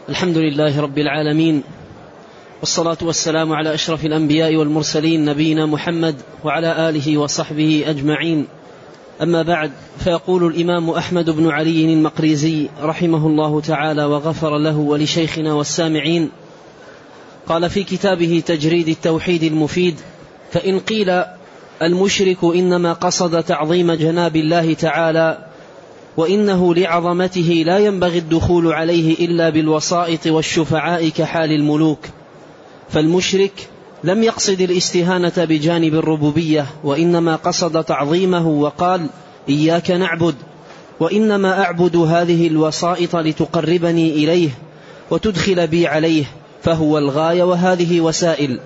الحمد لله رب العالمين، والصلاة والسلام على أشرف الأنبياء والمرسلين نبينا محمد وعلى آله وصحبه أجمعين. أما بعد، فيقول الإمام أحمد بن علي المقريزي رحمه الله تعالى وغفر له ولشيخنا والسامعين، قال في كتابه تجريد التوحيد المفيد: فإن قيل المشرك إنما قصد تعظيم جناب الله تعالى، وإنه لعظمته لا ينبغي الدخول عليه إلا بالوسائط والشفعاء كحال الملوك، فالمشرك لم يقصد الاستهانة بجانب الربوبية، وإنما قصد تعظيمه وقال: إياك نعبد، وإنما أعبد هذه الوسائط لتقربني إليه وتدخل بي عليه، فهو الغاية وهذه وسائل.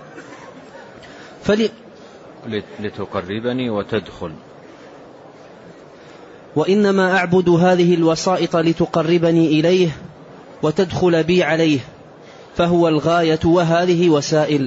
لتقربني وتدخل، وإنما أعبد هذه الوسائط لتقربني إليه وتدخل بي عليه، فهو الغاية وهذه وسائل.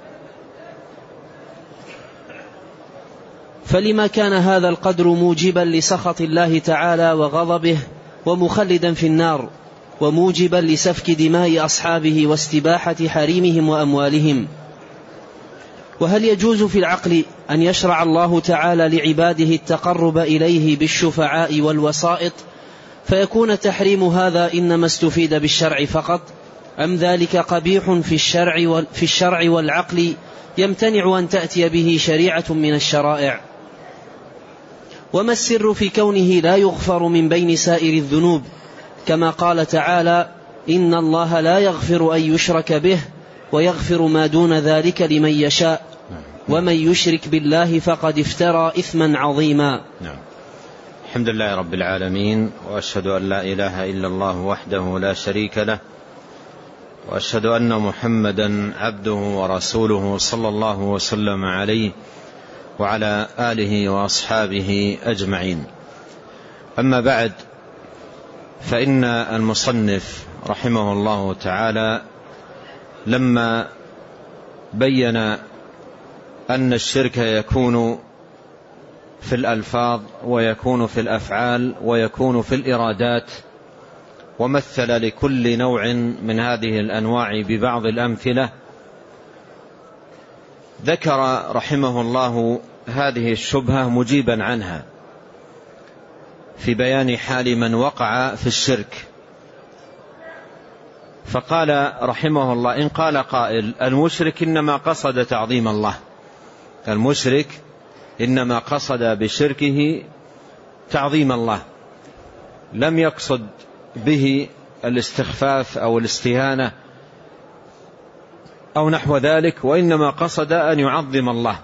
فلما كان هذا القدر موجبا لسخط الله تعالى وغضبه ومخلدا في النار، وموجبا لسفك دماء أصحابه واستباحة حريمهم وأموالهم؟ وهل يجوز في العقل أن يشرع الله تعالى لعباده التقرب إليه بالشفعاء والوسائط، فيكون تحريم هذا إنما استفيد بالشرع فقط، أم ذلك قبيح في الشرع والعقل يمتنع أن تأتي به شريعة من الشرائع؟ وما السر في كونه لا يغفر من بين سائر الذنوب، كما قال تعالى: إن الله لا يغفر أن يشرك به ويغفر ما دون ذلك لمن يشاء، ومن يشرك بالله فقد افترى إثما عظيما. الحمد لله رب العالمين، وأشهد أن لا إله إلا الله وحده لا شريك له، وأشهد أن محمدا عبده ورسوله صلى الله وسلم عليه وعلى آله وأصحابه أجمعين. أما بعد، فإن المصنف رحمه الله تعالى لما بين أن الشرك يكون في الألفاظ ويكون في الأفعال ويكون في الإرادات، ومثل لكل نوع من هذه الأنواع ببعض الأمثلة، ذكر رحمه الله هذه الشبهة مجيبا عنها في بيان حال من وقع في الشرك. فقال رحمه الله: إن قال قائل المشرك إنما قصد تعظيم الله، المشرك إنما قصد بشركه تعظيم الله، لم يقصد به الاستخفاف أو الاستهانة أو نحو ذلك، وإنما قصد أن يعظم الله،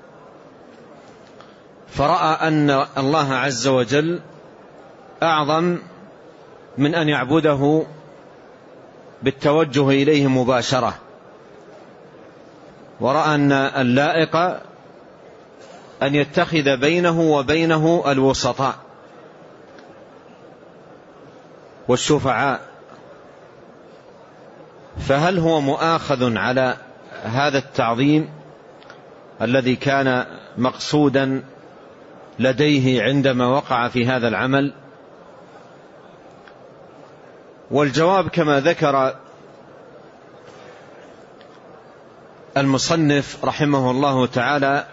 فرأى أن الله عز وجل أعظم من أن يعبده بالتوجه إليه مباشرة، ورأى أن اللائق أن يتخذ بينه وبينه الوسطاء والشفعاء. فهل هو مؤاخذ على هذا التعظيم الذي كان مقصودا لديه عندما وقع في هذا العمل؟ والجواب كما ذكر المصنف رحمه الله تعالى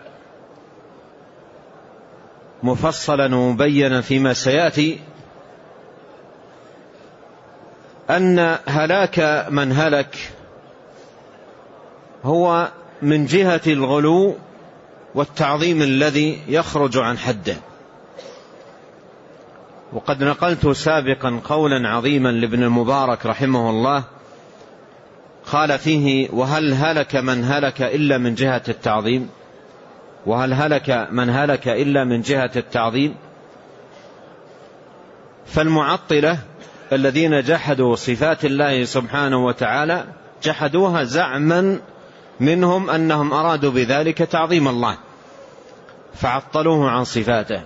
مفصلا ومبينا فيما سيأتي، أن هلاك من هلك هو من جهة الغلو والتعظيم الذي يخرج عن حده. وقد نقلت سابقا قولا عظيما لابن المبارك رحمه الله، قال فيه: وهل هلك من هلك إلا من جهة التعظيم؟ وهل هلك من هلك إلا من جهة التعظيم؟ فالمعطلة الذين جحدوا صفات الله سبحانه وتعالى جحدوها زعما منهم أنهم أرادوا بذلك تعظيم الله فعطلوه عن صفاته.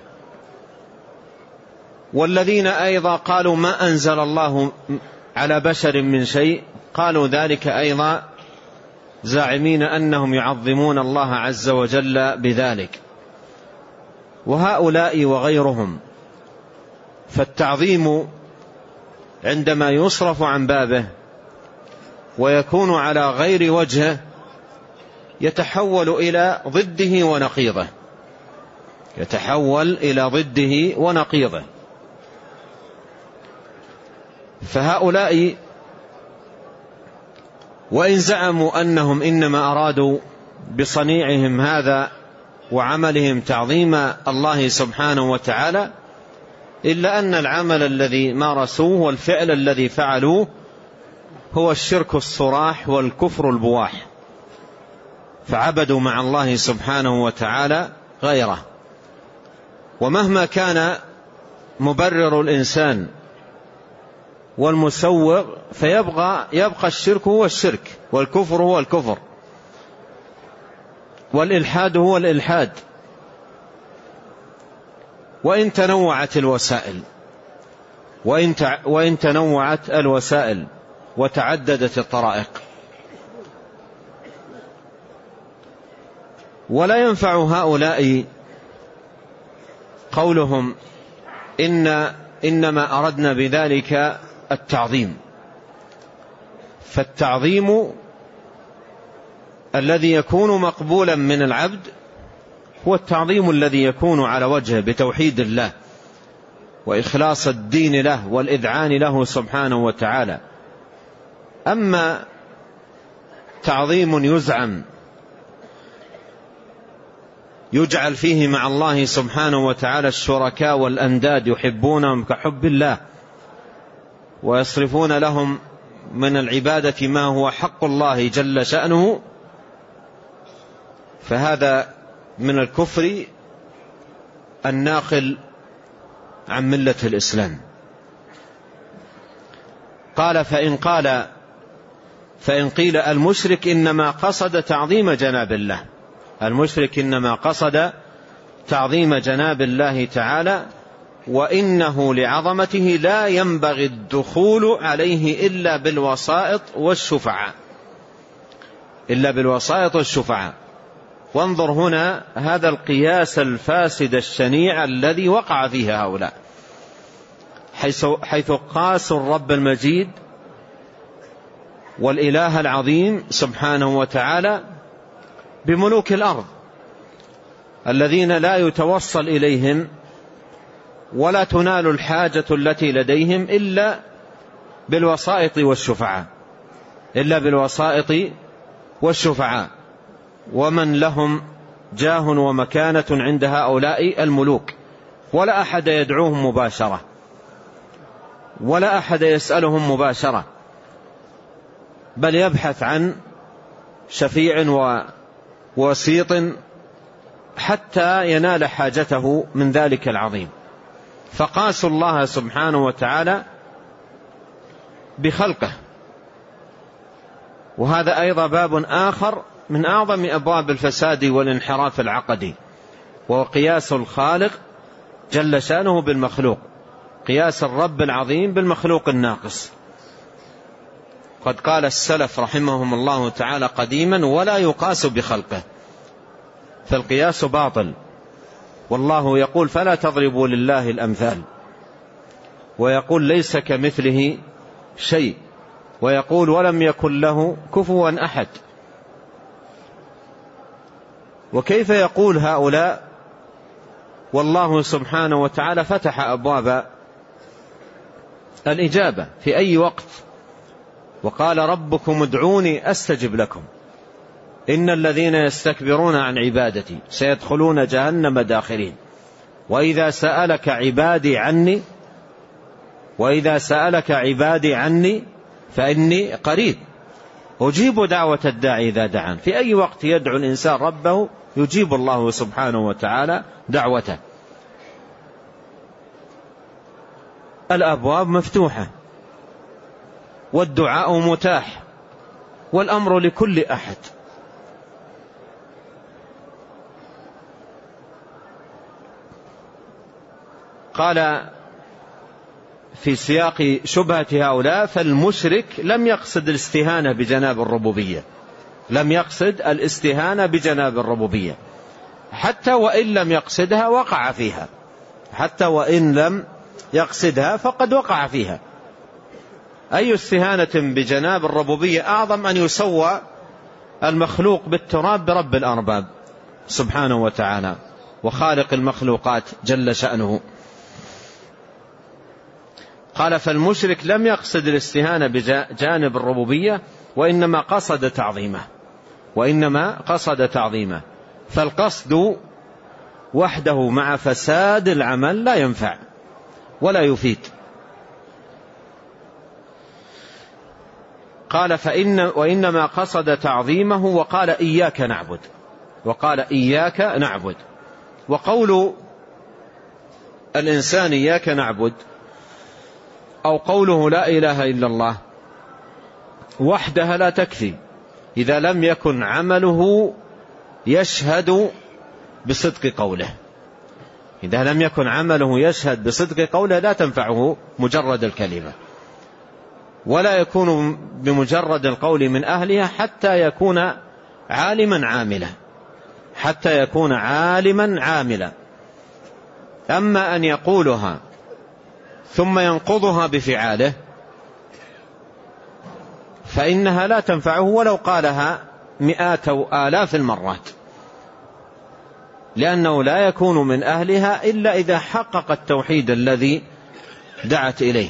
والذين أيضا قالوا ما أنزل الله على بشر من شيء قالوا ذلك أيضا زاعمين أنهم يعظمون الله عز وجل بذلك. وهؤلاء وغيرهم، فالتعظيم عندما يصرف عن بابه ويكون على غير وجهه يتحول إلى ضده ونقيضه، يتحول إلى ضده ونقيضه. فهؤلاء وإن زعموا أنهم إنما أرادوا بصنيعهم هذا وعملهم تعظيم الله سبحانه وتعالى، إلا أن العمل الذي مارسوه والفعل الذي فعلوه هو الشرك الصراح والكفر البواح، فعبدوا مع الله سبحانه وتعالى غيره. ومهما كان مبرر الإنسان والمسوغ فيبقى الشرك هو الشرك، والكفر هو الكفر، والإلحاد هو الإلحاد، وإن تنوعت الوسائل وإن تنوعت الوسائل وتعددت الطرائق. ولا ينفع هؤلاء قولهم إنما أردنا بذلك التعظيم، فالتعظيم الذي يكون مقبولا من العبد هو التعظيم الذي يكون على وجهه بتوحيد الله وإخلاص الدين له والإذعان له سبحانه وتعالى. أما تعظيم يجعل فيه مع الله سبحانه وتعالى الشركاء والأنداد يحبونهم كحب الله ويصرفون لهم من العبادة ما هو حق الله جل شأنه، فهذا من الكفر الناقل عن ملة الإسلام. قال فإن قيل المشرك إنما قصد تعظيم جناب الله، المشرك إنما قصد تعظيم جناب الله تعالى، وإنه لعظمته لا ينبغي الدخول عليه إلا بالوسائط والشفعاء. وانظر هنا هذا القياس الفاسد الشنيع الذي وقع فيه هؤلاء، حيث قاسوا الرب المجيد والإله العظيم سبحانه وتعالى بملوك الأرض الذين لا يتوصل إليهم ولا تنال الحاجة التي لديهم إلا بالوسائط والشفعاء، ومن لهم جاه ومكانة عند هؤلاء الملوك، ولا أحد يدعوهم مباشرة ولا أحد يسألهم مباشرة، بل يبحث عن شفيع ووسيط حتى ينال حاجته من ذلك العظيم. فقاسوا الله سبحانه وتعالى بخلقه، وهذا أيضا باب آخر من أعظم أبواب الفساد والانحراف العقدي، وهو قياس الخالق جل شأنه بالمخلوق، قياس الرب العظيم بالمخلوق الناقص. قد قال السلف رحمهم الله تعالى قديما: ولا يقاس بخلقه، فالقياس باطل. والله يقول: فلا تضربوا لله الأمثال، ويقول: ليس كمثله شيء، ويقول: ولم يكن له كفوا أحد. وكيف يقول هؤلاء والله سبحانه وتعالى فتح أبواب الإجابة في أي وقت، وقال: ربكم ادعوني أستجب لكم إن الذين يستكبرون عن عبادتي سيدخلون جهنم داخرين. وإذا سألك عبادي عني فإني قريب أجيب دعوة الداعي إذا دعان. في أي وقت يدعو الإنسان ربه يجيب الله سبحانه وتعالى دعوته. الأبواب مفتوحة والدعاء متاح والأمر لكل أحد. قال في سياق شبهة هؤلاء: فالمشرك لم يقصد الاستهانة بجناب الربوبية، لم يقصد الاستهانة بجناب الربوبية، حتى وإن لم يقصدها وقع فيها، حتى وإن لم يقصدها فقد وقع فيها. أي استهانة بجناب الربوبية أعظم أن يسوى المخلوق بالتراب برب الأرباب سبحانه وتعالى وخالق المخلوقات جل شأنه. قال فالمشرك لم يقصد الاستهانة بجانب الربوبية وإنما قصد تعظيمه فالقصد وحده مع فساد العمل لا ينفع ولا يفيد. قال وإنما قصد تعظيمه وقال إياك نعبد. وقول الإنسان إياك نعبد أو قوله لا إله إلا الله وحدها لا تكفي إذا لم يكن عمله يشهد بصدق قوله لا تنفعه مجرد الكلمة، ولا يكون بمجرد القول من أهلها حتى يكون عالما عاملا. أما أن يقولها ثم ينقضها بفعاله فإنها لا تنفعه ولو قالها مئات أو آلاف المرات، لأنه لا يكون من أهلها إلا إذا حقق التوحيد الذي دعت إليه.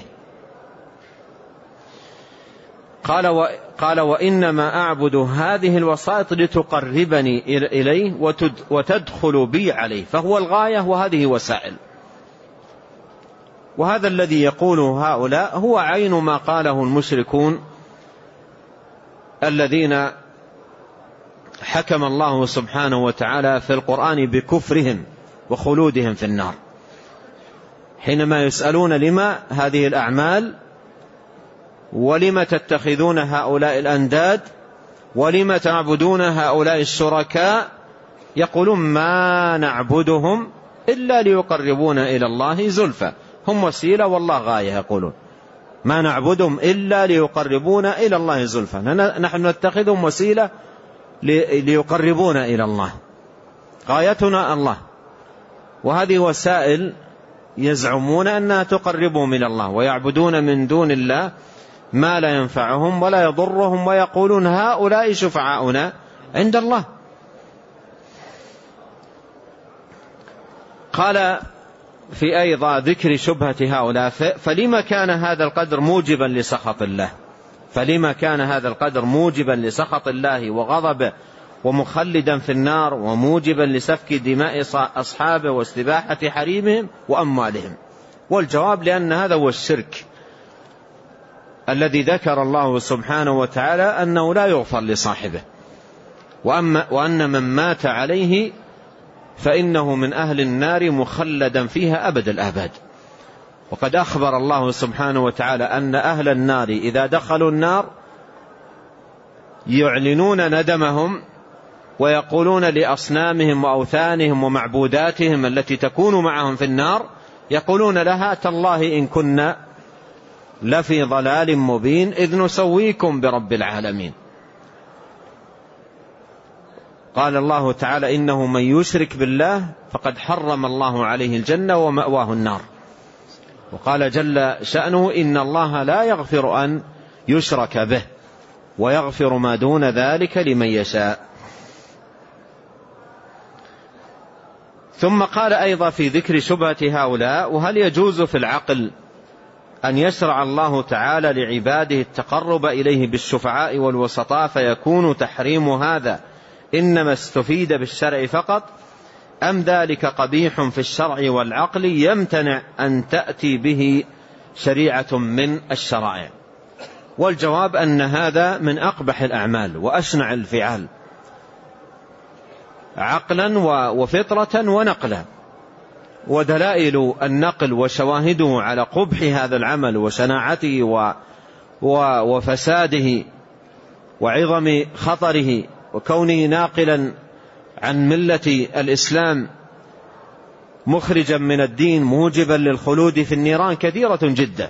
قال وإنما أعبد هذه الوسائط لتقربني إليه وتدخل بي عليه، فهو الغاية وهذه وسائل. وهذا الذي يقوله هؤلاء هو عين ما قاله المشركون الذين حكم الله سبحانه وتعالى في القرآن بكفرهم وخلودهم في النار، حينما يسألون لما هذه الأعمال ولم تتخذون هؤلاء الأنداد ولم تعبدون هؤلاء الشركاء، يقولون ما نعبدهم إلا ليقربونا إلى الله زلفى، هم وسيلة والله غاية. يقولون ما نعبدهم إلا ليقربونا إلى الله زلفى، نحن نتخذهم وسيلة ليقربونا إلى الله، غايتنا الله، وهذه وسائل يزعمون أنها تقربهم إلى الله، ويعبدون من دون الله ما لا ينفعهم ولا يضرهم، ويقولون هؤلاء شفعاؤنا عند الله. قال في أيضا ذكر شبهة هؤلاء فلما كان هذا القدر موجبا لسخط الله وغضبه ومخلدا في النار وموجبا لسفك دماء أصحابه واستباحة حريمهم وأموالهم؟ والجواب لأن هذا هو الشرك الذي ذكر الله سبحانه وتعالى أنه لا يغفر لصاحبه، وأن من مات عليه فإنه من أهل النار مخلدا فيها أبد الآباد. وقد أخبر الله سبحانه وتعالى أن أهل النار إذا دخلوا النار يعلنون ندمهم ويقولون لأصنامهم وأوثانهم ومعبوداتهم التي تكون معهم في النار، يقولون لها تالله إن كنا لفي ضلال مبين إذ نسويكم برب العالمين. قال الله تعالى إنه من يشرك بالله فقد حرم الله عليه الجنة ومأواه النار. وقال جل شأنه إن الله لا يغفر أن يشرك به ويغفر ما دون ذلك لمن يشاء. ثم قال أيضا في ذكر شبهة هؤلاء وهل يجوز في العقل أن يشرع الله تعالى لعباده التقرب إليه بالشفعاء والوسطاء فيكون تحريم هذا إنما استفيد بالشرع فقط، أم ذلك قبيح في الشرع والعقل يمتنع أن تأتي به شريعة من الشرائع؟ والجواب أن هذا من أقبح الأعمال وأشنع الفعال عقلا وفطرة ونقلا. ودلائل النقل وشواهده على قبح هذا العمل وشناعته وفساده وعظم خطره وكونه ناقلا عن ملة الإسلام مخرجا من الدين موجبا للخلود في النيران كثيرة جدا.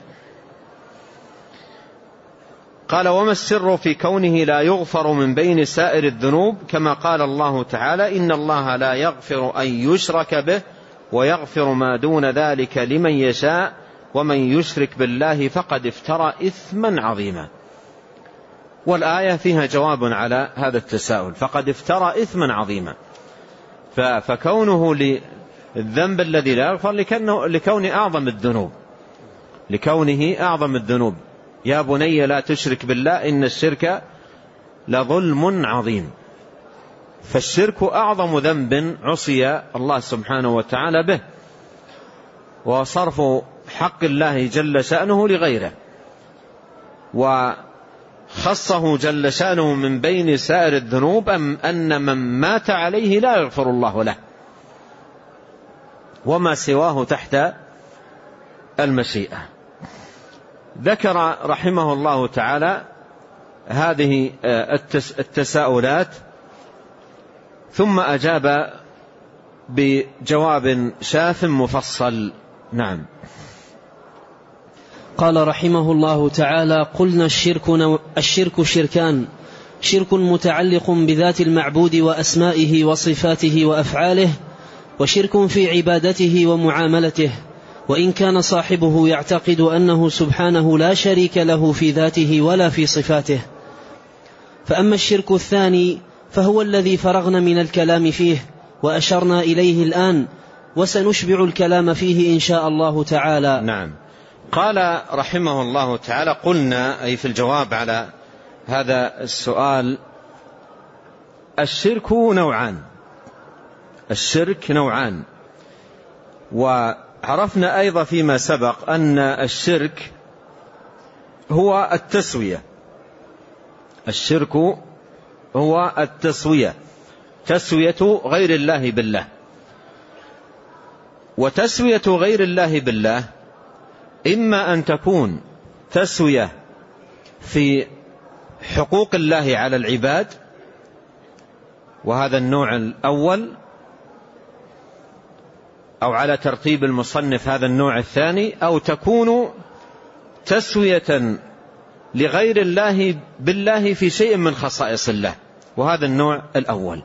قال وما السر في كونه لا يغفر من بين سائر الذنوب كما قال الله تعالى إن الله لا يغفر أن يشرك به ويغفر ما دون ذلك لمن يشاء ومن يشرك بالله فقد افترى إثما عظيما. والآية فيها جواب على هذا التساؤل، فقد افترى إثما عظيما. فكونه للذنب الذي لا يغفر لكونه أعظم الذنوب. يا بني لا تشرك بالله إن الشرك لظلم عظيم. فالشرك أعظم ذنب عصي الله سبحانه وتعالى به، وصرف حق الله جل شأنه لغيره، وخصه جل شأنه من بين سائر الذنوب أن من مات عليه لا يغفر الله له، وما سواه تحت المشيئة. ذكر رحمه الله تعالى هذه التساؤلات، ثم أجاب بجواب شاف مفصل. نعم. قال رحمه الله تعالى: قلنا الشرك شركان: شرك متعلق بذات المعبود وأسمائه وصفاته وأفعاله، وشرك في عبادته ومعاملته، وإن كان صاحبه يعتقد أنه سبحانه لا شريك له في ذاته ولا في صفاته. فأما الشرك الثاني فهو الذي فرغنا من الكلام فيه وأشرنا إليه الآن، وسنشبع الكلام فيه إن شاء الله تعالى. نعم. قال رحمه الله تعالى: قلنا، أي في الجواب على هذا السؤال: الشرك نوعان. وعرفنا أيضا فيما سبق أن الشرك هو التسوية، تسوية غير الله بالله. وتسوية غير الله بالله إما أن تكون تسوية في حقوق الله على العباد، وهذا النوع الأول، أو على ترتيب المصنف هذا النوع الثاني، أو تكون تسوية لغير الله بالله في شيء من خصائص الله، وهذا النوع الأول.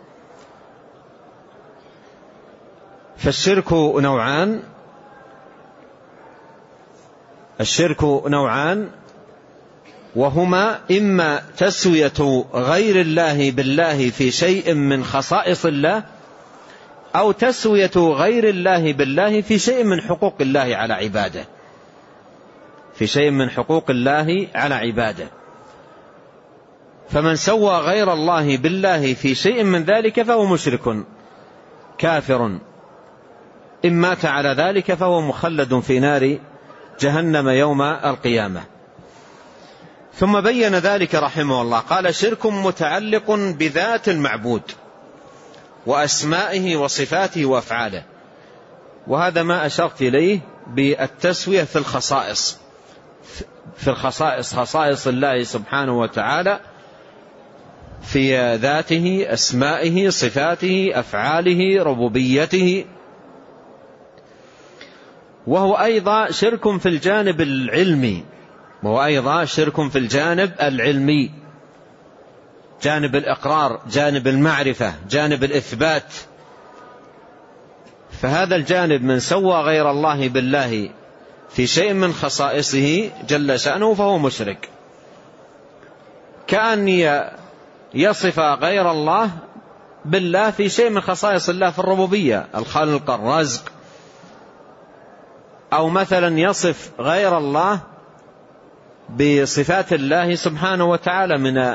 فالشرك نوعان، وهما إما تسوية غير الله بالله في شيء من خصائص الله، أو تسوية غير الله بالله في شيء من حقوق الله على عباده، فمن سوى غير الله بالله في شيء من ذلك فهو مشرك كافر، إن مات على ذلك فهو مخلد في نار جهنم يوم القيامة. ثم بين ذلك رحمه الله، قال: شرك متعلق بذات المعبود وأسمائه وصفاته وأفعاله. وهذا ما أشرت إليه بالتسوية في الخصائص، خصائص الله سبحانه وتعالى في ذاته، أسمائه، صفاته، أفعاله، ربوبيته. وهو أيضا شرك في الجانب العلمي، جانب الإقرار، جانب المعرفة، جانب الإثبات. فهذا الجانب من سوى غير الله بالله في شيء من خصائصه جل شأنه فهو مشرك، كأن يصف غير الله بالله في شيء من خصائص الله في الربوبية، الخلق، الرزق، أو مثلا يصف غير الله بصفات الله سبحانه وتعالى من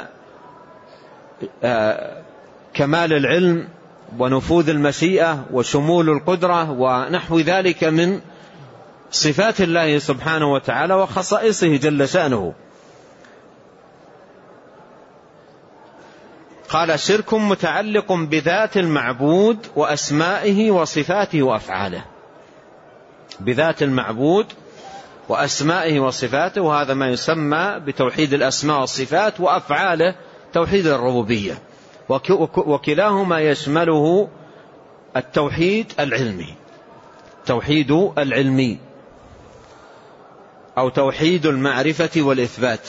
كمال العلم ونفوذ المشيئة وشمول القدرة ونحو ذلك من صفات الله سبحانه وتعالى وخصائصه جل شأنه. قال: شرك متعلق بذات المعبود وأسمائه وصفاته وأفعاله. بذات المعبود وأسمائه وصفاته، وهذا ما يسمى بتوحيد الأسماء والصفات، وأفعاله توحيد الربوبية، وكلاهما يشمله التوحيد العلمي أو توحيد المعرفة والإثبات.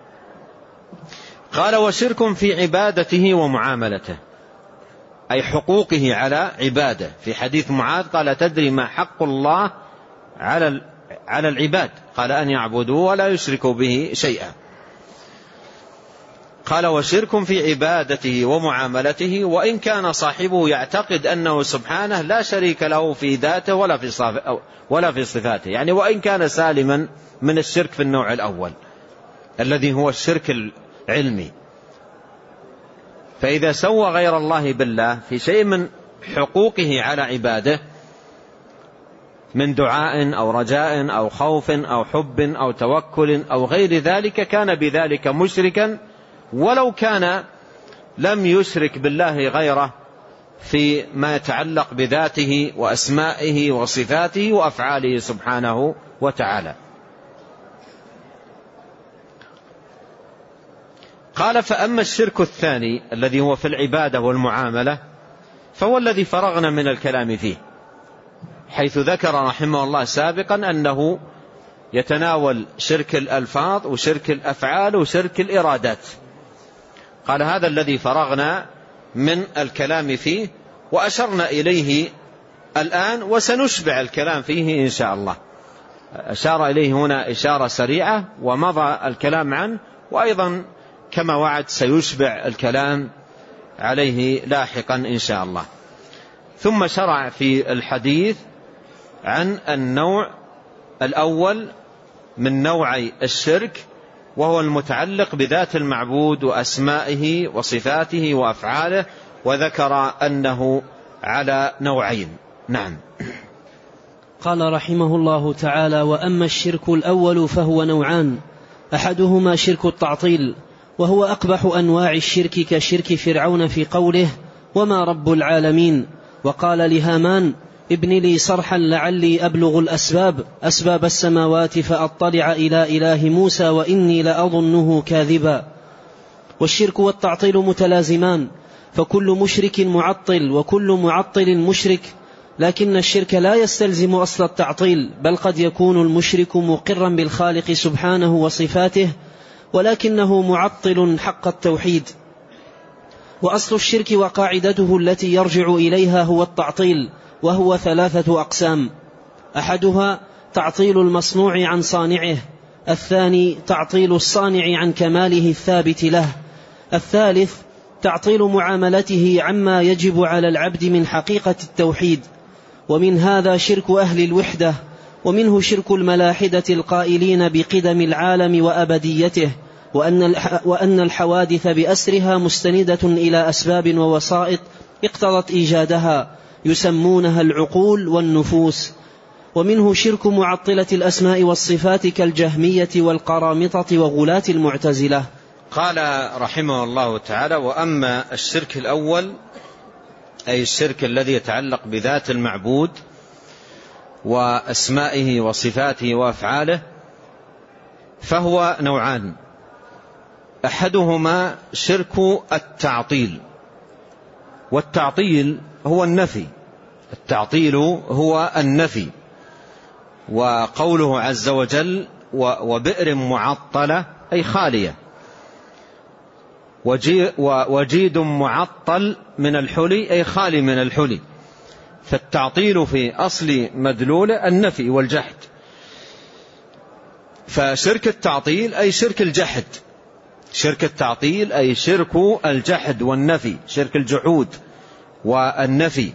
قال: وشرك في عبادته ومعاملته، أي حقوقه على عباده. في حديث معاذ قال: تدري ما حق الله على العباد، قال أن يعبدوا ولا يشركوا به شيئا. قال وشرك في عبادته ومعاملته، وإن كان صاحبه يعتقد أنه سبحانه لا شريك له في ذاته ولا في صفاته، يعني وإن كان سالما من الشرك في النوع الأول الذي هو الشرك العلمي. فإذا سوى غير الله بالله في شيء من حقوقه على عباده من دعاء أو رجاء أو خوف أو حب أو توكل أو غير ذلك، كان بذلك مشركا ولو كان لم يشرك بالله غيره في ما يتعلق بذاته وأسمائه وصفاته وأفعاله سبحانه وتعالى. قال فأما الشرك الثاني الذي هو في العبادة والمعاملة فهو الذي فرغنا من الكلام فيه، حيث ذكر رحمه الله سابقا أنه يتناول شرك الألفاظ وشرك الأفعال وشرك الإرادات. قال هذا الذي فرغنا من الكلام فيه وأشرنا إليه الآن وسنشبع الكلام فيه إن شاء الله. أشار إليه هنا إشارة سريعة ومضى الكلام عنه، وأيضا كما وعد سيشبع الكلام عليه لاحقا إن شاء الله. ثم شرع في الحديث عن النوع الأول من نوعي الشرك، وهو المتعلق بذات المعبود وأسمائه وصفاته وأفعاله، وذكر أنه على نوعين. نعم. قال رحمه الله تعالى: وأما الشرك الأول فهو نوعان، أحدهما شرك التعطيل، وهو أقبح أنواع الشرك كشرك فرعون في قوله وما رب العالمين، وقال لهامان ابن لي صرحا لعلي أبلغ أسباب السماوات فأطلع إلى إله موسى وإني لأظنه كاذبا. والشرك والتعطيل متلازمان، فكل مشرك معطل وكل معطل مشرك، لكن الشرك لا يستلزم أصل التعطيل، بل قد يكون المشرك مقرا بالخالق سبحانه وصفاته ولكنه معطل حق التوحيد. وأصل الشرك وقاعدته التي يرجع إليها هو التعطيل، وهو 3 أقسام: أحدها تعطيل المصنوع عن صانعه، الثاني تعطيل الصانع عن كماله الثابت له، الثالث تعطيل معاملته عما يجب على العبد من حقيقة التوحيد. ومن هذا شرك أهل الوحدة، ومنه شرك الملاحدة القائلين بقدم العالم وأبديته، وأن الحوادث بأسرها مستندة إلى أسباب ووسائط اقتضت إيجادها، يسمونها العقول والنفوس. ومنه شرك معطلة الأسماء والصفات كالجهمية والقرامطة وغلاة المعتزلة. قال رحمه الله تعالى: وأما الشرك الأول أي الشرك الذي يتعلق بذات المعبود وأسمائه وصفاته وأفعاله فهو نوعان، أحدهما شرك التعطيل، والتعطيل هو النفي، التعطيل هو النفي. وقوله عز وجل: وبئر معطلة أي خالية، وجيد معطل من الحلي أي خالي من الحلي. فالتعطيل في أصل مدلول النفي والجحد. فشرك التعطيل أي شرك الجحد، شرك التعطيل أي شرك الجحد والنفي، شرك الجحود والنفي،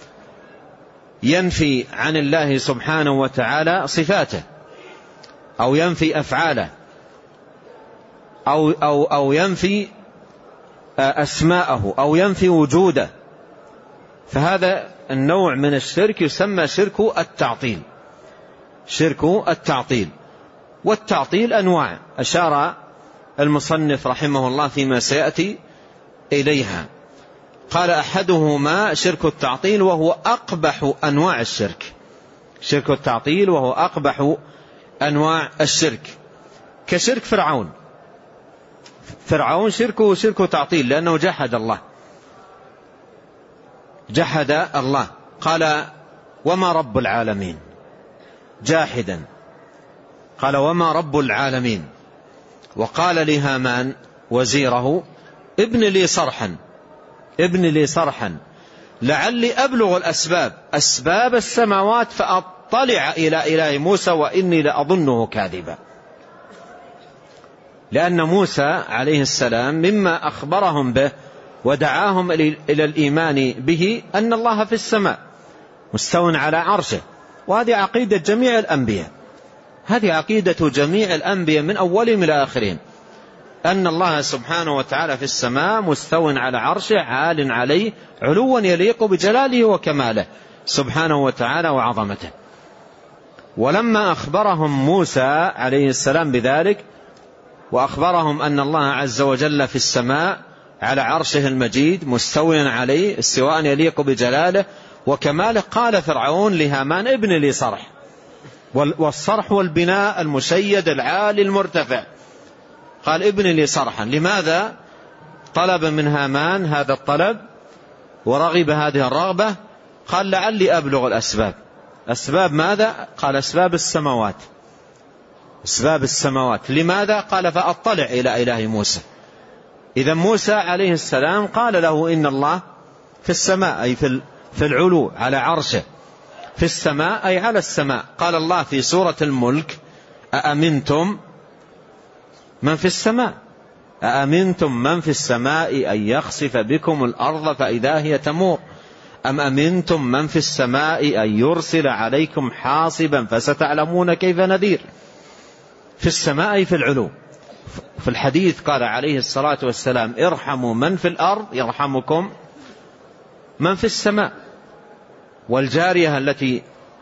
ينفي عن الله سبحانه وتعالى صفاته أو ينفي أفعاله أو ينفي أسماءه أو ينفي وجوده. فهذا النوع من الشرك يسمى شرك التعطيل، شرك التعطيل. والتعطيل أنواع أشار المصنف رحمه الله فيما سيأتي إليها. قال: أحدهما شرك التعطيل وهو أقبح أنواع الشرك، شرك التعطيل وهو أقبح أنواع الشرك كشرك فرعون. فرعون شركه شرك تعطيل لأنه جحد الله، جحد الله. قال: وما رب العالمين، جاحدا. قال: وما رب العالمين. وقال لهامان وزيره: ابن لي صرحا لعلي أبلغ الأسباب، أسباب السماوات فأطلع إلى إله موسى وإني لأظنه كاذبا. لأن موسى عليه السلام مما أخبرهم به ودعاهم إلى الإيمان به أن الله في السماء مستو على عرشه، وهذه عقيدة جميع الأنبياء، هذه عقيدة جميع الأنبياء من أولهم إلى آخرهم، أن الله سبحانه وتعالى في السماء مستو على عرشه عال عليه علوا يليق بجلاله وكماله سبحانه وتعالى وعظمته. ولما أخبرهم موسى عليه السلام بذلك وأخبرهم أن الله عز وجل في السماء على عرشه المجيد مستويا عليه استواء يليق بجلاله وكماله، قال فرعون لهامان ابن لي صرح، والصرح والبناء المشيد العالي المرتفع، قال ابن لي صرحا. لماذا طلب من هامان هذا الطلب ورغب هذه الرغبة؟ قال لعلي أبلغ الأسباب. أسباب ماذا؟ قال أسباب السماوات، أسباب السماوات. لماذا؟ قال فأطلع إلى إله موسى. إذا موسى عليه السلام قال له إن الله في السماء، أي في العلو على عرشه، في السماء أي على السماء. قال الله في سورة الملك أأمنتم من في السماء، أأمنتم من في السماء أن يخسف بكم الأرض فإذا هي تمور، أم أمنتم من في السماء أن يرسل عليكم حاصبا فستعلمون كيف نذير. في السماء في العلو. في الحديث قال عليه الصلاة والسلام ارحموا من في الأرض يرحمكم من في السماء. والجارية التي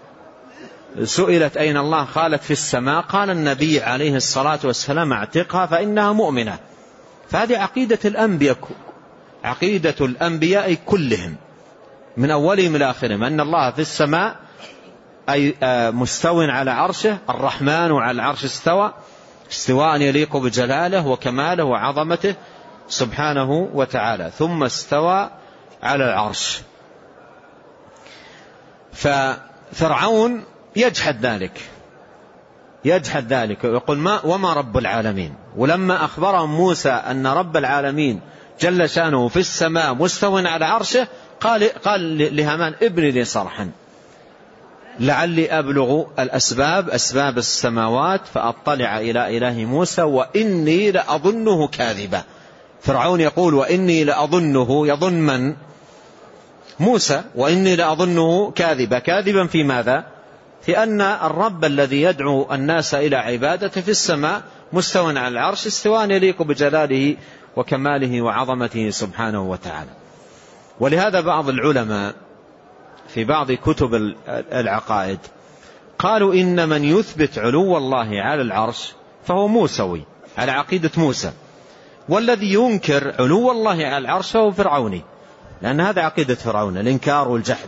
سئلت أين الله قالت في السماء، قال النبي عليه الصلاة والسلام اعتقها فإنها مؤمنة. فهذه عقيدة الأنبياء، عقيدة الأنبياء كلهم من أولهم إلى آخرهم، أن الله في السماء أي مستو على عرشه، الرحمن على العرش استوى استواء يليق بجلاله وكماله وعظمته سبحانه وتعالى، ثم استوى على العرش. ففرعون يجحد ذلك، يجحد ذلك ويقول وما رب العالمين. ولما أخبرهم موسى أن رب العالمين جل شأنه في السماء مستو على عرشه، قال لهامان ابن لي صرحا لعلي أبلغ الأسباب، أسباب السماوات، فأطلع إلى إله موسى وإني لأظنه كاذبا. فرعون يقول وإني لأظنه، يظن من؟ موسى. وإني لأظنه كاذبا. كاذبا في ماذا؟ في أن الرب الذي يدعو الناس إلى عبادته في السماء مستوى على العرش استواء يليق بجلاله وكماله وعظمته سبحانه وتعالى. ولهذا بعض العلماء في بعض كتب العقائد قالوا إن من يثبت علو الله على العرش فهو موسوي على عقيدة موسى، والذي ينكر علو الله على العرش فهو فرعوني، لأن هذا عقيدة فرعون، الإنكار والجحد،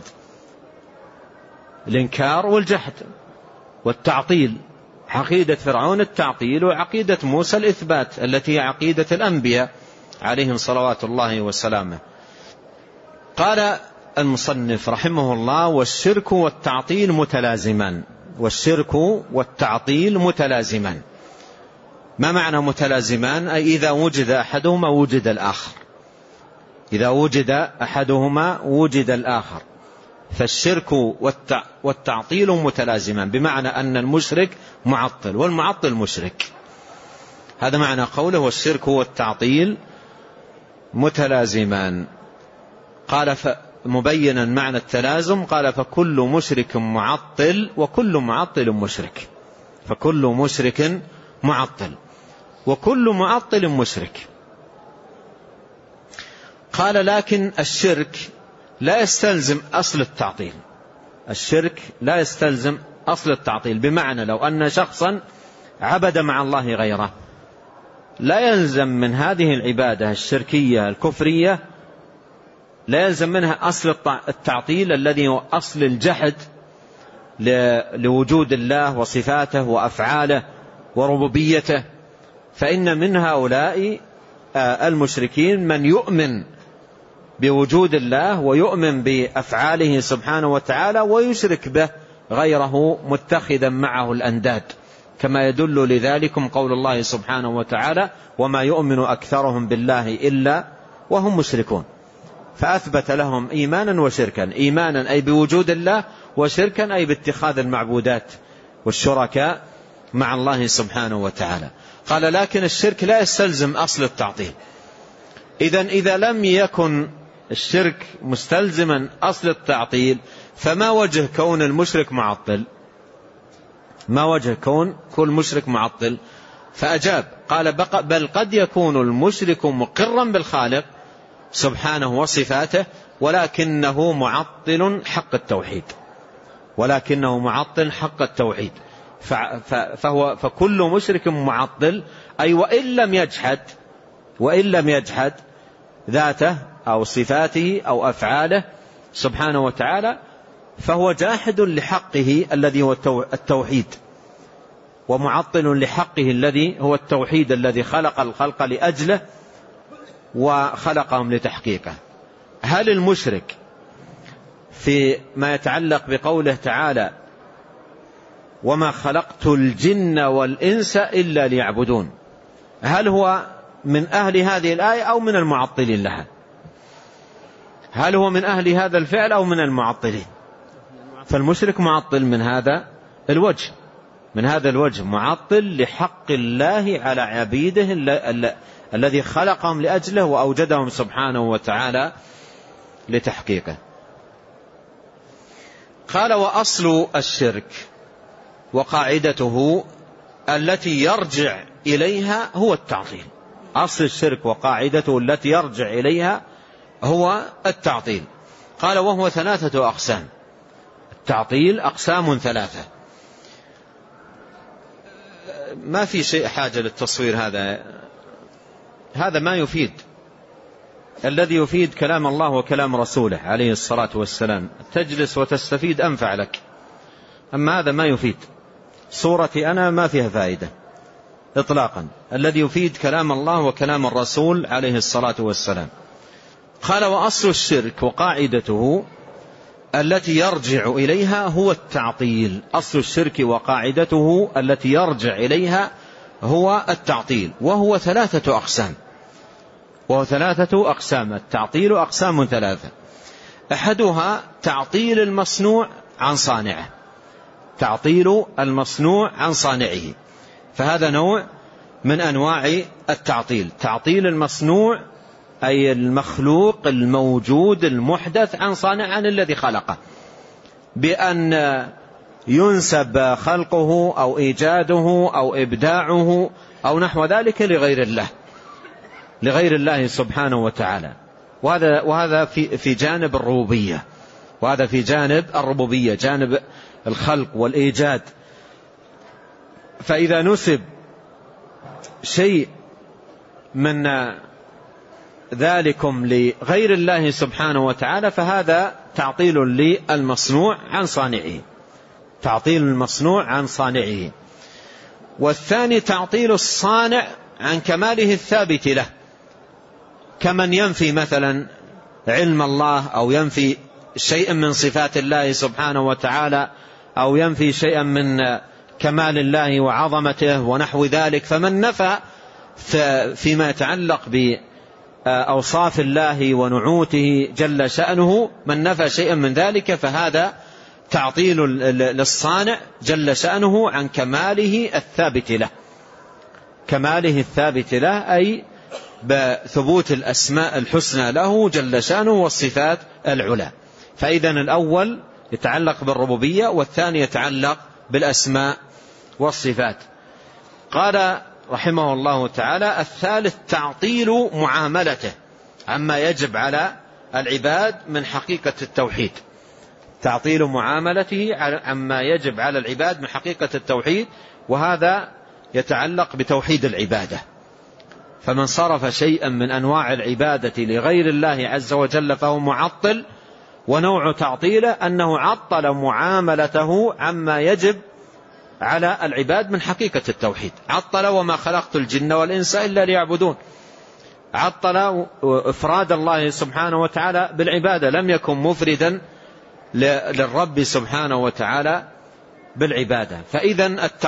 الإنكار والجحد والتعطيل. عقيدة فرعون التعطيل، وعقيدة موسى الإثبات التي هي عقيدة الأنبياء عليهم صلوات الله وسلامه. قال المصنف رحمه الله والشرك والتعطيل متلازمان. والشرك والتعطيل متلازمان. ما معنى متلازمان؟ أي إذا وجد أحدهما وجد الآخر، إذا وجد أحدهما وجد الآخر. فالشرك والتعطيل متلازمان، بمعنى أن المشرك معطل والمعطل مشرك. هذا معنى قوله والشرك والتعطيل متلازمان. قال مبينا معنى التلازم، قال فكل مشرك معطل وكل معطل مشرك. فكل مشرك معطل وكل معطل مشرك. قال لكن الشرك لا يستلزم أصل التعطيل. الشرك لا يستلزم أصل التعطيل، بمعنى لو أن شخصا عبد مع الله غيره لا يلزم من هذه العبادة الشركية الكفرية، لا يلزم منها أصل التعطيل الذي هو أصل الجحد لوجود الله وصفاته وأفعاله وربوبيته. فإن من هؤلاء المشركين من يؤمن بوجود الله ويؤمن بأفعاله سبحانه وتعالى ويشرك به غيره متخذا معه الأنداد، كما يدل لذلكم قول الله سبحانه وتعالى وما يؤمن أكثرهم بالله إلا وهم مشركون. فأثبت لهم إيمانا وشركا، إيمانا أي بوجود الله، وشركا أي باتخاذ المعبودات والشركاء مع الله سبحانه وتعالى. قال لكن الشرك لا يستلزم أصل التعطيل. إذا لم يكن الشرك مستلزما أصل التعطيل فما وجه كون المشرك معطل؟ ما وجه كون كل مشرك معطل؟ فأجاب قال بل قد يكون المشرك مقرا بالخالق سبحانه وصفاته ولكنه معطل حق التوحيد، ولكنه معطل حق التوحيد. فكل مشرك معطل، أي وإن لم يجحد ذاته أو صفاته أو أفعاله سبحانه وتعالى فهو جاحد لحقه الذي هو التوحيد، ومعطل لحقه الذي هو التوحيد الذي خلق الخلق لأجله وخلقهم لتحقيقه. هل المشرك في ما يتعلق بقوله تعالى وما خلقت الجن والإنس إلا ليعبدون، هل هو من أهل هذه الآية أو من المعطلين لها؟ هل هو من أهل هذا الفعل أو من المعطلين؟ فالمشرك معطل من هذا الوجه، معطل لحق الله على عبيده الذي خلقهم لأجله وأوجدهم سبحانه وتعالى لتحقيقه. قال وأصل الشرك وقاعدته التي يرجع إليها هو التعطيل. أصل الشرك وقاعدته التي يرجع إليها هو التعطيل. قال وهو 3 أقسام. التعطيل أقسام 3. ما في شيء حاجة للتصوير، هذا ما يفيد. الذي يفيد كلام الله وكلام رسوله عليه الصلاة والسلام، تجلس وتستفيد أنفع لك. أما هذا ما يفيد، صورتي أنا ما فيها فائدة إطلاقا. الذي يفيد كلام الله وكلام الرسول عليه الصلاة والسلام. قال وأصل الشرك وقاعدته التي يرجع إليها هو التعطيل. أصل الشرك وقاعدته التي يرجع إليها هو التعطيل، وهو 3 أقسام. التعطيل أقسام 3. أحدها تعطيل المصنوع عن صانعه، تعطيل المصنوع عن صانعه، فهذا نوع من أنواع التعطيل. تعطيل المصنوع أي المخلوق الموجود المحدث عن صانع، عن الذي خلقه، بأن ينسب خلقه أو إيجاده أو إبداعه أو نحو ذلك لغير الله سبحانه وتعالى. وهذا في جانب الربوبية، وهذا في جانب الربوبية، جانب الخلق والإيجاد. فإذا نسب شيء من ذلكم لغير الله سبحانه وتعالى فهذا تعطيل للمصنوع عن صانعه، تعطيل المصنوع عن صانعه. والثاني تعطيل الصانع عن كماله الثابت له، كمن ينفي مثلا علم الله أو ينفي شيئا من صفات الله سبحانه وتعالى أو ينفي شيئا من كمال الله وعظمته ونحو ذلك. فمن نفى فيما يتعلق بأوصاف الله ونعوته جل شأنه، من نفى شيئا من ذلك فهذا تعطيل للصانع جل شأنه عن كماله الثابت له، كماله الثابت له أي بثبوت الأسماء الحسنى له جل شأنه والصفات العلى. فإذا الأول يتعلق بالربوبية والثاني يتعلق بالأسماء والصفات. قال رحمه الله تعالى الثالث تعطيل معاملته عما يجب على العباد من حقيقة التوحيد، تعطيل معاملته عما يجب على العباد من حقيقة التوحيد، وهذا يتعلق بتوحيد العبادة. فمن صرف شيئا من أنواع العبادة لغير الله عز وجل فهو معطل. ونوع تعطيله أنه عطل معاملته عما يجب على العباد من حقيقة التوحيد. عطل وما خلقت الجن والإنس إلا ليعبدون، عطل إفراد الله سبحانه وتعالى بالعبادة، لم يكن مفردا للرب سبحانه وتعالى بالعبادة. فإذا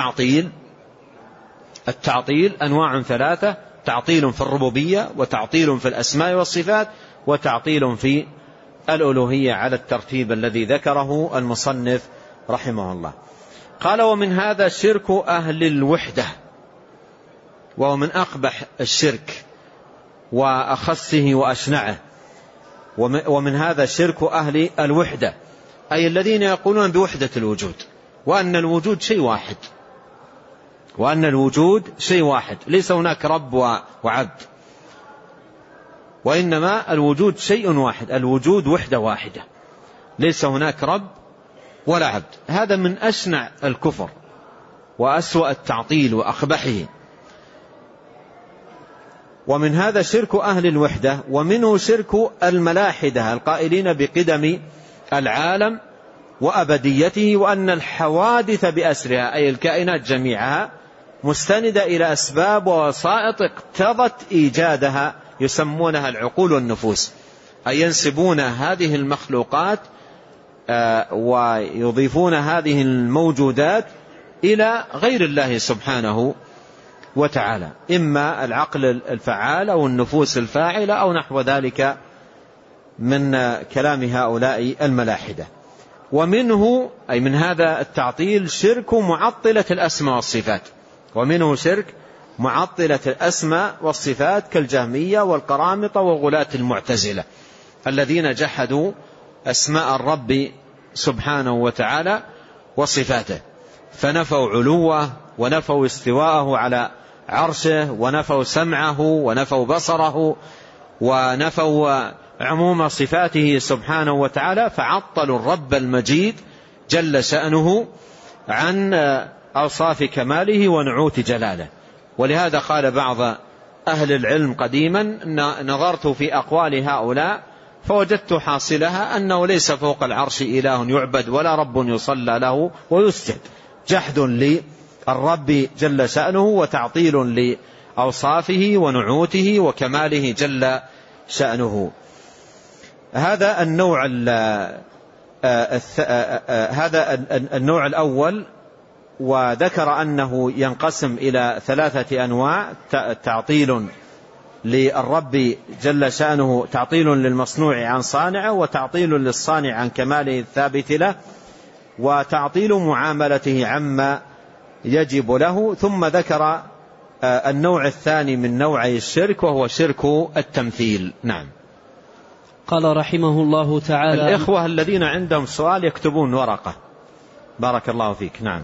التعطيل أنواع 3: تعطيل في الربوبية، وتعطيل في الأسماء والصفات، وتعطيل في الألوهية على الترتيب الذي ذكره المصنف رحمه الله. قال: ومن هذا شرك أهل الوحدة، وهو من أقبح الشرك وأخصه وأشنعه. ومن هذا شرك أهل الوحدة، أي الذين يقولون بوحدة الوجود، وأن الوجود شيء واحد، وأن الوجود شيء واحد، ليس هناك رب وعبد، وإنما الوجود شيء واحد، الوجود وحدة واحدة، ليس هناك رب ولا عبد. هذا من أشنع الكفر وأسوأ التعطيل وأقبحه. ومن هذا شرك أهل الوحدة، ومنه شرك الملاحدة القائلين بقدم العالم وأبديته، وأن الحوادث بأسرها، أي الكائنات جميعها، مستندة إلى أسباب ووسائط اقتضت إيجادها، يسمونها العقول والنفوس، أي ينسبون هذه المخلوقات ويضيفون هذه الموجودات إلى غير الله سبحانه وتعالى، إما العقل الفعال أو النفوس الفاعلة أو نحو ذلك من كلام هؤلاء الملاحدة. ومنه، أي من هذا التعطيل، شرك معطلة الأسماء والصفات، ومنه شرك معطلة الأسماء والصفات كالجهمية والقرامطة وغلاة المعتزلة، الذين جحدوا أسماء الرب سبحانه وتعالى وصفاته، فنفوا علوه ونفوا استواءه على عرشه، ونفوا سمعه، ونفوا بصره، ونفوا عموم صفاته سبحانه وتعالى، فعطلوا الرب المجيد جل شأنه عن أوصاف كماله ونعوت جلاله. ولهذا قال بعض أهل العلم قديما: نظرت في أقوال هؤلاء فوجدت حاصلها أنه ليس فوق العرش إله يعبد ولا رب يصلى له ويسجد، جحد للرب جل شأنه وتعطيل لأوصافه ونعوته وكماله جل شأنه. هذا النوع الأول. وذكر أنه ينقسم إلى 3 أنواع: تعطيل للرب جل شأنه، تعطيل للمصنوع عن صانعه، وتعطيل للصانع عن كماله الثابت له، وتعطيل معاملته عما يجب له. ثم ذكر النوع الثاني من نوعي الشرك، وهو شرك التمثيل. نعم. قال رحمه الله تعالى: الإخوة الذين عندهم سؤال يكتبون ورقة، بارك الله فيك. نعم.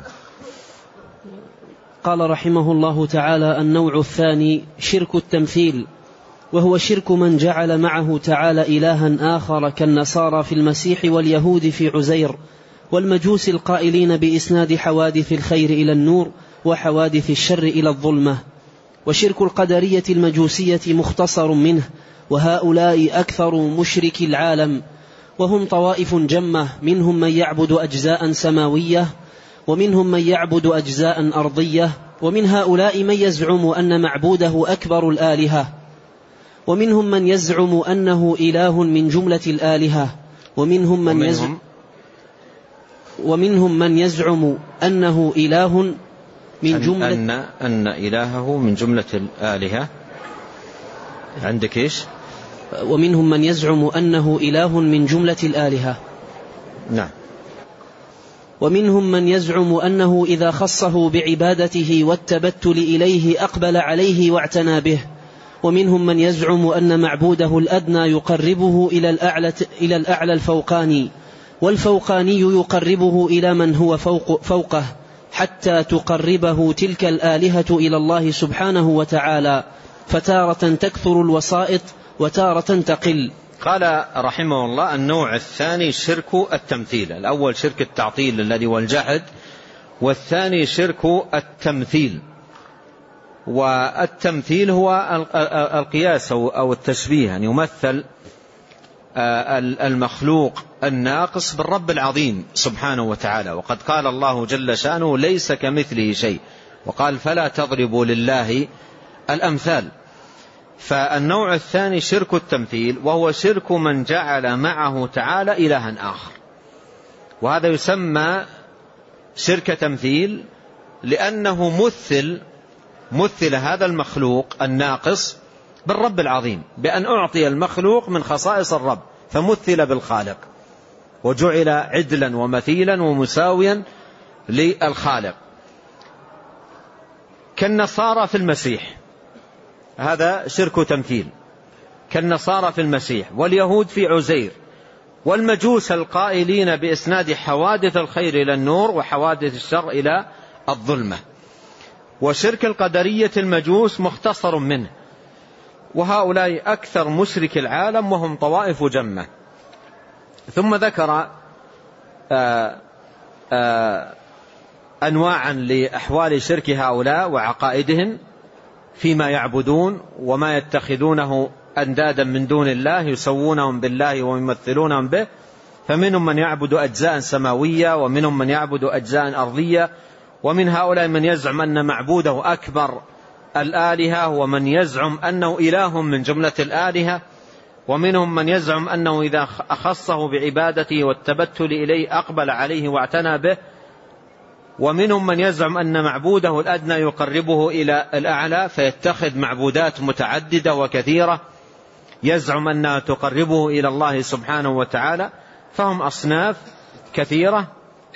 قال رحمه الله تعالى: النوع الثاني شرك التمثيل، وهو شرك من جعل معه تعالى إلها آخر كالنصارى في المسيح واليهود في عزير، والمجوس القائلين بإسناد حوادث الخير إلى النور وحوادث الشر إلى الظلمة. وشرك القدرية المجوسية مختصر منه، وهؤلاء أكثر مشرك العالم، وهم طوائف جمة، منهم من يعبد أجزاء سماوية، ومنهم من يعبد أجزاء أرضية، ومن هؤلاء من يزعم أن معبوده أكبر الآلهة، ومنهم من يزعم أنه إله من جملة الآلهة، ومنهم من يزعم أنه إله من جملة أن إلهه من جملة الآلهة. عندك إيش؟ ومنهم من يزعم أنه إله من جملة الآلهة. نعم. ومنهم من يزعم أنه إذا خصه بعبادته والتبتل إليه أقبل عليه واعتنى به. ومنهم من يزعم أن معبوده الأدنى يقربه إلى الأعلى الفوقاني، والفوقاني يقربه إلى من هو فوقه، حتى تقربه تلك الآلهة إلى الله سبحانه وتعالى، فتارة تكثر الوسائط وتارة تقل. قال رحمه الله: النوع الثاني شرك التمثيل. الأول شرك التعطيل الذي هو الجحد، والثاني شرك التمثيل. والتمثيل هو القياس أو التشبيه، أن يمثل المخلوق الناقص بالرب العظيم سبحانه وتعالى. وقد قال الله جل شأنه: ليس كمثله شيء، وقال: فلا تضربوا لله الأمثال. فالنوع الثاني شرك التمثيل، وهو شرك من جعل معه تعالى إلها آخر، وهذا يسمى شرك تمثيل لأنه مثل هذا المخلوق الناقص بالرب العظيم، بأن أعطي المخلوق من خصائص الرب، فمثل بالخالق وجعل عدلا ومثيلا ومساويا للخالق. كالنصارى في المسيح، هذا شرك تمثيل، كالنصارى في المسيح، واليهود في عزير، والمجوس القائلين بإسناد حوادث الخير إلى النور وحوادث الشر إلى الظلمة. وشرك القدرية المجوس مختصر منه، وهؤلاء أكثر مشرك العالم وهم طوائف جمة. ثم ذكر أنواعا لأحوال شرك هؤلاء وعقائدهم فيما يعبدون وما يتخذونه أندادا من دون الله يسوونهم بالله ويمثلونهم به. فمنهم من يعبد أجزاء سماوية، ومنهم من يعبد أجزاء أرضية، ومن هؤلاء من يزعم أن معبوده أكبر الآلهة، ومن يزعم أنه إله من جملة الآلهة، ومنهم من يزعم أنه إذا أخصه بعبادته والتبتل إليه أقبل عليه واعتنى به، ومنهم من يزعم أن معبوده الأدنى يقربه إلى الأعلى فيتخذ معبودات متعددة وكثيرة يزعم أنها تقربه إلى الله سبحانه وتعالى. فهم أصناف كثيرة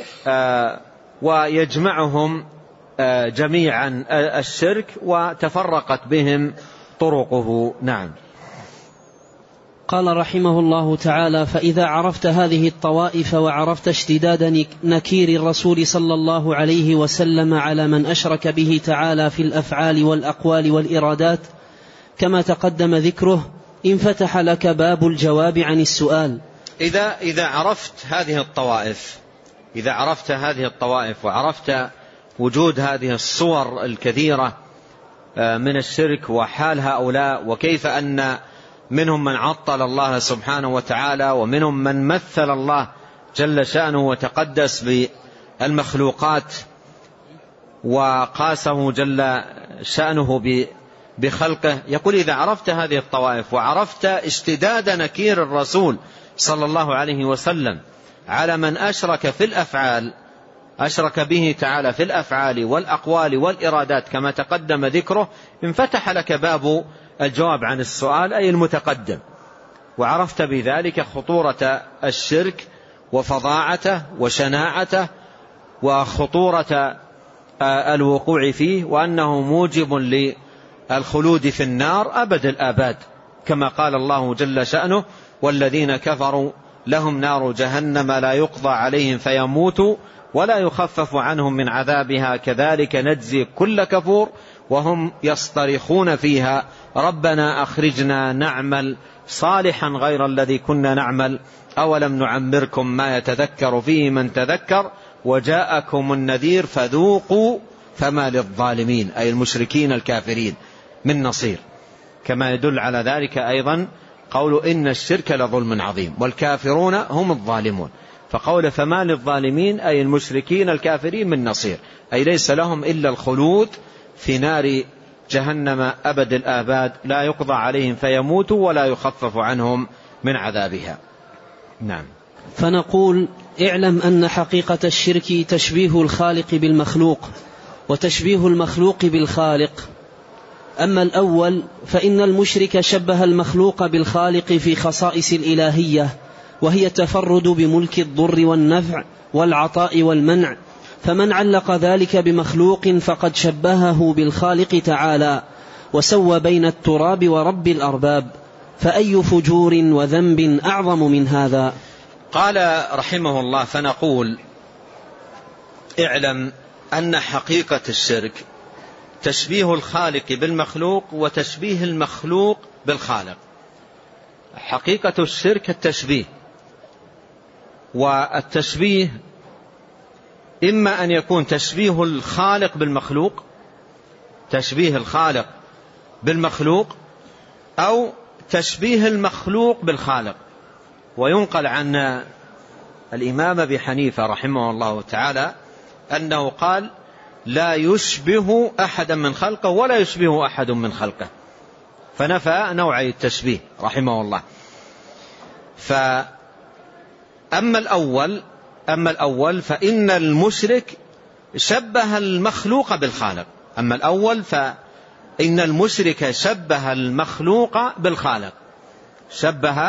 ويجمعهم جميعا الشرك، وتفرقت بهم طرقه. نعم. قال رحمه الله تعالى: فإذا عرفت هذه الطوائف وعرفت اشتداد نكير الرسول صلى الله عليه وسلم على من أشرك به تعالى في الأفعال والأقوال والإرادات كما تقدم ذكره، انفتح لك باب الجواب عن السؤال. إذا عرفت هذه الطوائف وعرفت وجود هذه الصور الكثيرة من الشرك وحال هؤلاء، وكيف أن منهم من عطل الله سبحانه وتعالى، ومنهم من مثل الله جل شأنه وتقدس بالمخلوقات وقاسه جل شأنه بخلقه. يقول: إذا عرفت هذه الطوائف وعرفت اشتداد نكير الرسول صلى الله عليه وسلم على من أشرك في الأفعال، أشرك به تعالى في الأفعال والأقوال والإرادات كما تقدم ذكره، انفتح لك باب الجواب عن السؤال أي المتقدم، وعرفت بذلك خطورة الشرك وفظاعته وشناعته وخطورة الوقوع فيه، وأنه موجب للخلود في النار أبد الآباد، كما قال الله جل شأنه: والذين كفروا لهم نار جهنم لا يقضى عليهم فيموتوا ولا يخفف عنهم من عذابها كذلك نجزي كل كفور وهم يصطرخون فيها ربنا أخرجنا نعمل صالحا غير الذي كنا نعمل أولم نعمركم ما يتذكر فيه من تذكر وجاءكم النذير فذوقوا فما للظالمين أي المشركين الكافرين من نصير. كما يدل على ذلك أيضا قول إن الشرك لظلم عظيم والكافرون هم الظالمون، فقول فما للظالمين أي المشركين الكافرين من نصير، أي ليس لهم إلا الخلود في نار جهنم أبد الآباد لا يقضى عليهم فيموتوا ولا يخفف عنهم من عذابها. نعم. فنقول: اعلم أن حقيقة الشرك تشبيه الخالق بالمخلوق، وتشبيه المخلوق بالخالق. أما الأول فإن المشرك شبه المخلوق بالخالق في خصائص الإلهية، وهي التفرد بملك الضر والنفع والعطاء والمنع، فمن علق ذلك بمخلوق فقد شبهه بالخالق تعالى وسوى بين التراب ورب الأرباب، فأي فجور وذنب أعظم من هذا؟ قال رحمه الله: فنقول: اعلم أن حقيقة الشرك تشبيه الخالق بالمخلوق وتشبيه المخلوق بالخالق. حقيقة الشرك التشبيه، والتشبيه إما أن يكون تشبيه الخالق بالمخلوق، تشبيه الخالق بالمخلوق، أو تشبيه المخلوق بالخالق. وينقل عن الإمام أبي حنيفة رحمه الله تعالى أنه قال: لا يشبه أحدا من خلقه ولا يشبه أحد من خلقه، فنفى نوعي التشبيه رحمه الله. أما الأول فإن المشرك شبه المخلوق بالخالق. أما الأول فإن المشرك شبه المخلوق بالخالق، شبه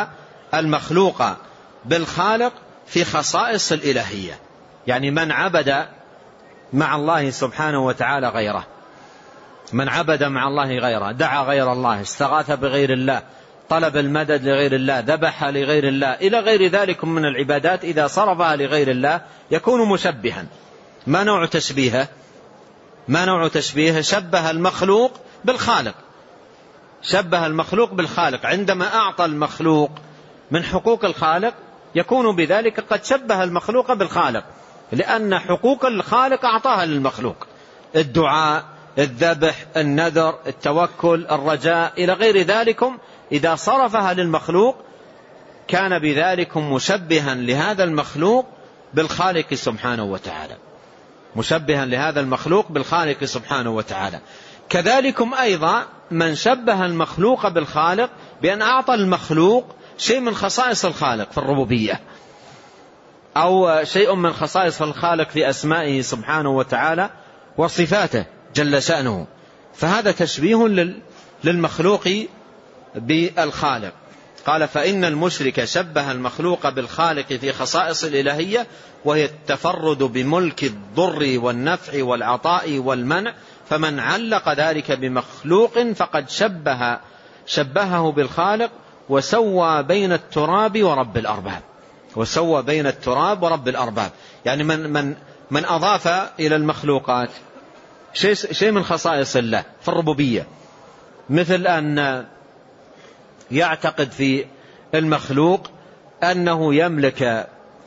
المخلوق بالخالق في خصائص الإلهية، يعني من عبد مع الله سبحانه وتعالى غيره، من عبد مع الله غيره، دعا غير الله، استغاث بغير الله، طلب المدد لغير الله، ذبح لغير الله، إلى غير ذلك من العبادات، إذا صرفها لغير الله يكون مشبها. ما نوع تشبيهه؟ ما نوع تشبيهه؟ شبه المخلوق بالخالق، شبه المخلوق بالخالق. عندما أعطى المخلوق من حقوق الخالق يكون بذلك قد شبه المخلوق بالخالق، لأن حقوق الخالق أعطاها للمخلوق: الدعاء، الذبح، النذر، التوكل، الرجاء، إلى غير ذلك. إذا صرفها للمخلوق كان بذلك مشبها لهذا المخلوق بالخالق سبحانه وتعالى، مشبها لهذا المخلوق بالخالق سبحانه وتعالى. كذلكم أيضا من شبه المخلوق بالخالق بأن أعطى المخلوق شيء من خصائص الخالق في الربوبية، أو شيء من خصائص الخالق في أسمائه سبحانه وتعالى وصفاته جل شأنه، فهذا تشبيه للمخلوق بالخالق. قال: فإن المشرك شبه المخلوق بالخالق في خصائص الإلهية، وهي التفرد بملك الضر والنفع والعطاء والمنع، فمن علق ذلك بمخلوق فقد شبهه بالخالق وسوى بين التراب ورب الأرباب، وسوى بين التراب ورب الأرباب. يعني من أضاف إلى المخلوقات شيء من خصائص الله في الربوبية، مثل أن يعتقد في المخلوق أنه يملك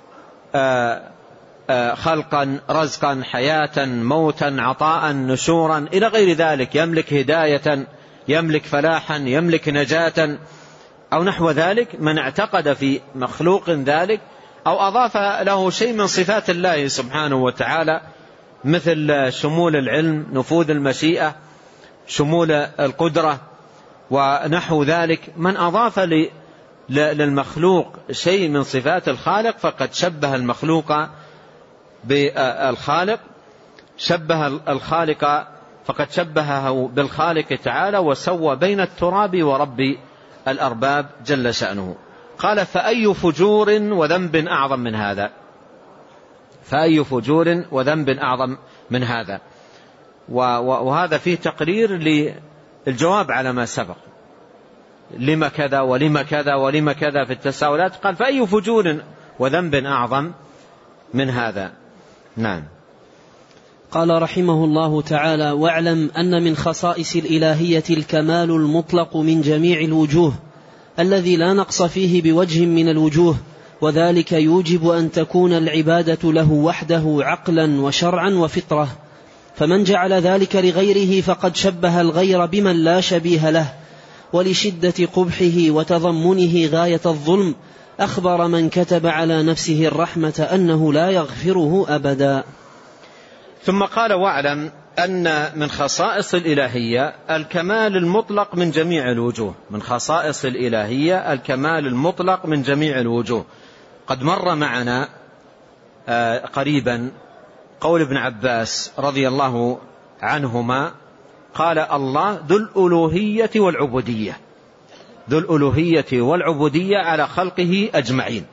خلقا، رزقا، حياة، موتا، عطاء، نشورا، إلى غير ذلك، يملك هداية، يملك فلاحا، يملك نجاة أو نحو ذلك. من اعتقد في مخلوق ذلك أو أضاف له شيء من صفات الله سبحانه وتعالى، مثل شمول العلم، نفوذ المشيئة، شمول القدرة ونحو ذلك، من أضاف للمخلوق شيء من صفات الخالق فقد شبه المخلوق بالخالق، شبه الخالق فقد شبهه بالخالق تعالى، وسوى بين التراب ورب الأرباب جل شأنه. قال: فأي فجور وذنب أعظم من هذا؟ فأي فجور وذنب أعظم من هذا؟ وهذا فيه تقرير للجواب على ما سبق، لما كذا ولما كذا ولما كذا في التساؤلات. قال: فأي فجور وذنب أعظم من هذا؟ نعم. قال رحمه الله تعالى: واعلم أن من خصائص الإلهية الكمال المطلق من جميع الوجوه الذي لا نقص فيه بوجه من الوجوه، وذلك يوجب أن تكون العبادة له وحده عقلا وشرعا وفطرة، فمن جعل ذلك لغيره فقد شبه الغير بمن لا شبيه له، ولشدة قبحه وتضمنه غاية الظلم أخبر من كتب على نفسه الرحمة أنه لا يغفره أبدا. ثم قال: واعلم أن من خصائص الإلهية الكمال المطلق من جميع الوجوه. من خصائص الإلهية الكمال المطلق من جميع الوجوه. قد مر معنا قريبا قول ابن عباس رضي الله عنهما، قال: الله ذو الألوهية والعبودية، ذو الألوهية والعبودية على خلقه أجمعين.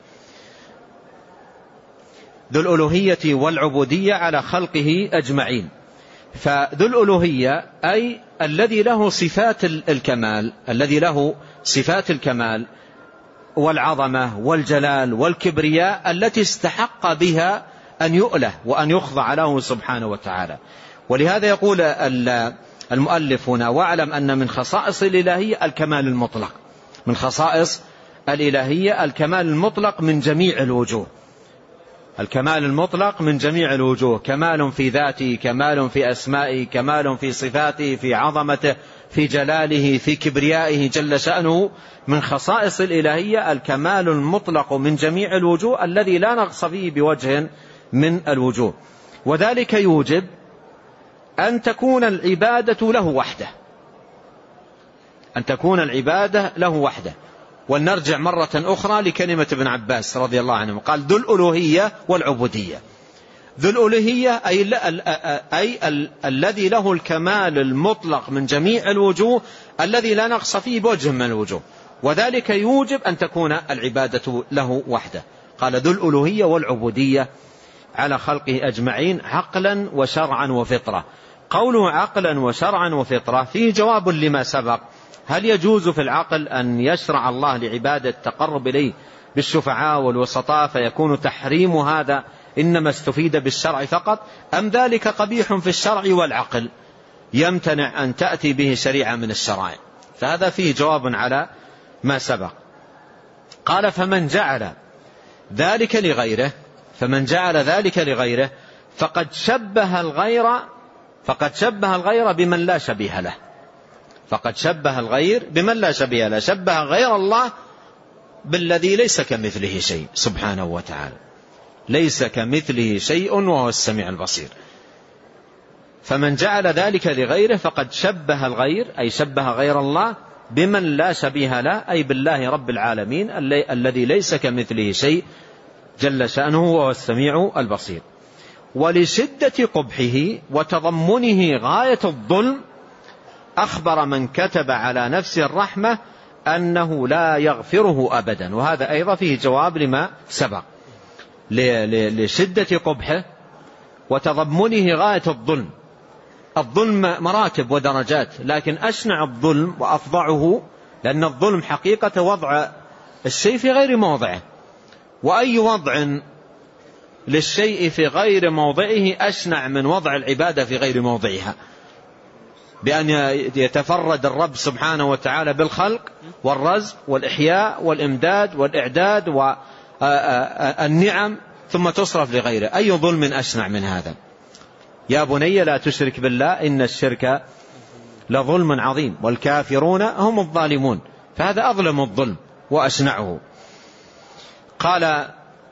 ذو الألوهية والعبودية على خلقه أجمعين. فذو الألوهية أي الذي له صفات الكمال، الذي له صفات الكمال والعظمة والجلال والكبرياء التي استحق بها أن يؤله وأن يخضع له سبحانه وتعالى. ولهذا يقول المؤلف هنا: واعلم أن من خصائص الإلهية الكمال المطلق. من خصائص الإلهية الكمال المطلق من جميع الوجوه. الكمال المطلق من جميع الوجوه، كمال في ذاته، كمال في أسمائه، كمال في صفاته، في عظمته، في جلاله، في كبريائه جل شأنه. من خصائص الإلهية الكمال المطلق من جميع الوجوه الذي لا نقص فيه بوجه من الوجوه، وذلك يوجب أن تكون العبادة له وحده، أن تكون العبادة له وحده. ولنرجع مرة أخرى لكلمة ابن عباس رضي الله عنه، قال: ذو الألوهية والعبودية. ذو الألوهية أي الذي له الكمال المطلق من جميع الوجوه الذي لا نقص فيه بوجه من الوجوه. وذلك يوجب أن تكون العبادة له وحده. قال ذو الألوهية والعبودية على خلقه أجمعين عقلا وشرعا وفطرة. قوله عقلا وشرعا وفطرة فيه جواب لما سبق. هل يجوز في العقل أن يشرع الله لعبادة التقرب إليه بالشفعاء والوسطاء فيكون تحريم هذا إنما استفيد بالشرع فقط، أم ذلك قبيح في الشرع والعقل يمتنع أن تأتي به شريعة من الشرائع؟ فهذا فيه جواب على ما سبق. قال فمن جعل ذلك لغيره فقد شبه الغير بمن لا شبيه له. شبه غير الله بالذي ليس كمثله شيء سبحانه وتعالى، ليس كمثله شيء وهو السميع البصير. فمن جعل ذلك لغيره فقد شبه الغير، أي شبه غير الله بمن لا شبيه له، أي بالله رب العالمين الذي ليس كمثله شيء جل شأنه وهو السميع البصير. ولشدة قبحه وتضمنه غاية الظلم أخبر من كتب على نفسه الرحمة أنه لا يغفره أبدا، وهذا أيضا فيه جواب لما سبق. لشدة قبحه وتضمنه غاية الظلم. الظلم مراتب ودرجات، لكن أشنع الظلم وأفظعه لأن الظلم حقيقة وضع الشيء في غير موضعه، وأي وضع للشيء في غير موضعه أشنع من وضع العبادة في غير موضعها، بأن يتفرد الرب سبحانه وتعالى بالخلق والرزق والإحياء والإمداد والإعداد والنعم ثم تصرف لغيره. أي ظلم أشنع من هذا؟ يا بني لا تشرك بالله إن الشرك لظلم عظيم والكافرون هم الظالمون. فهذا أظلم الظلم وأشنعه. قال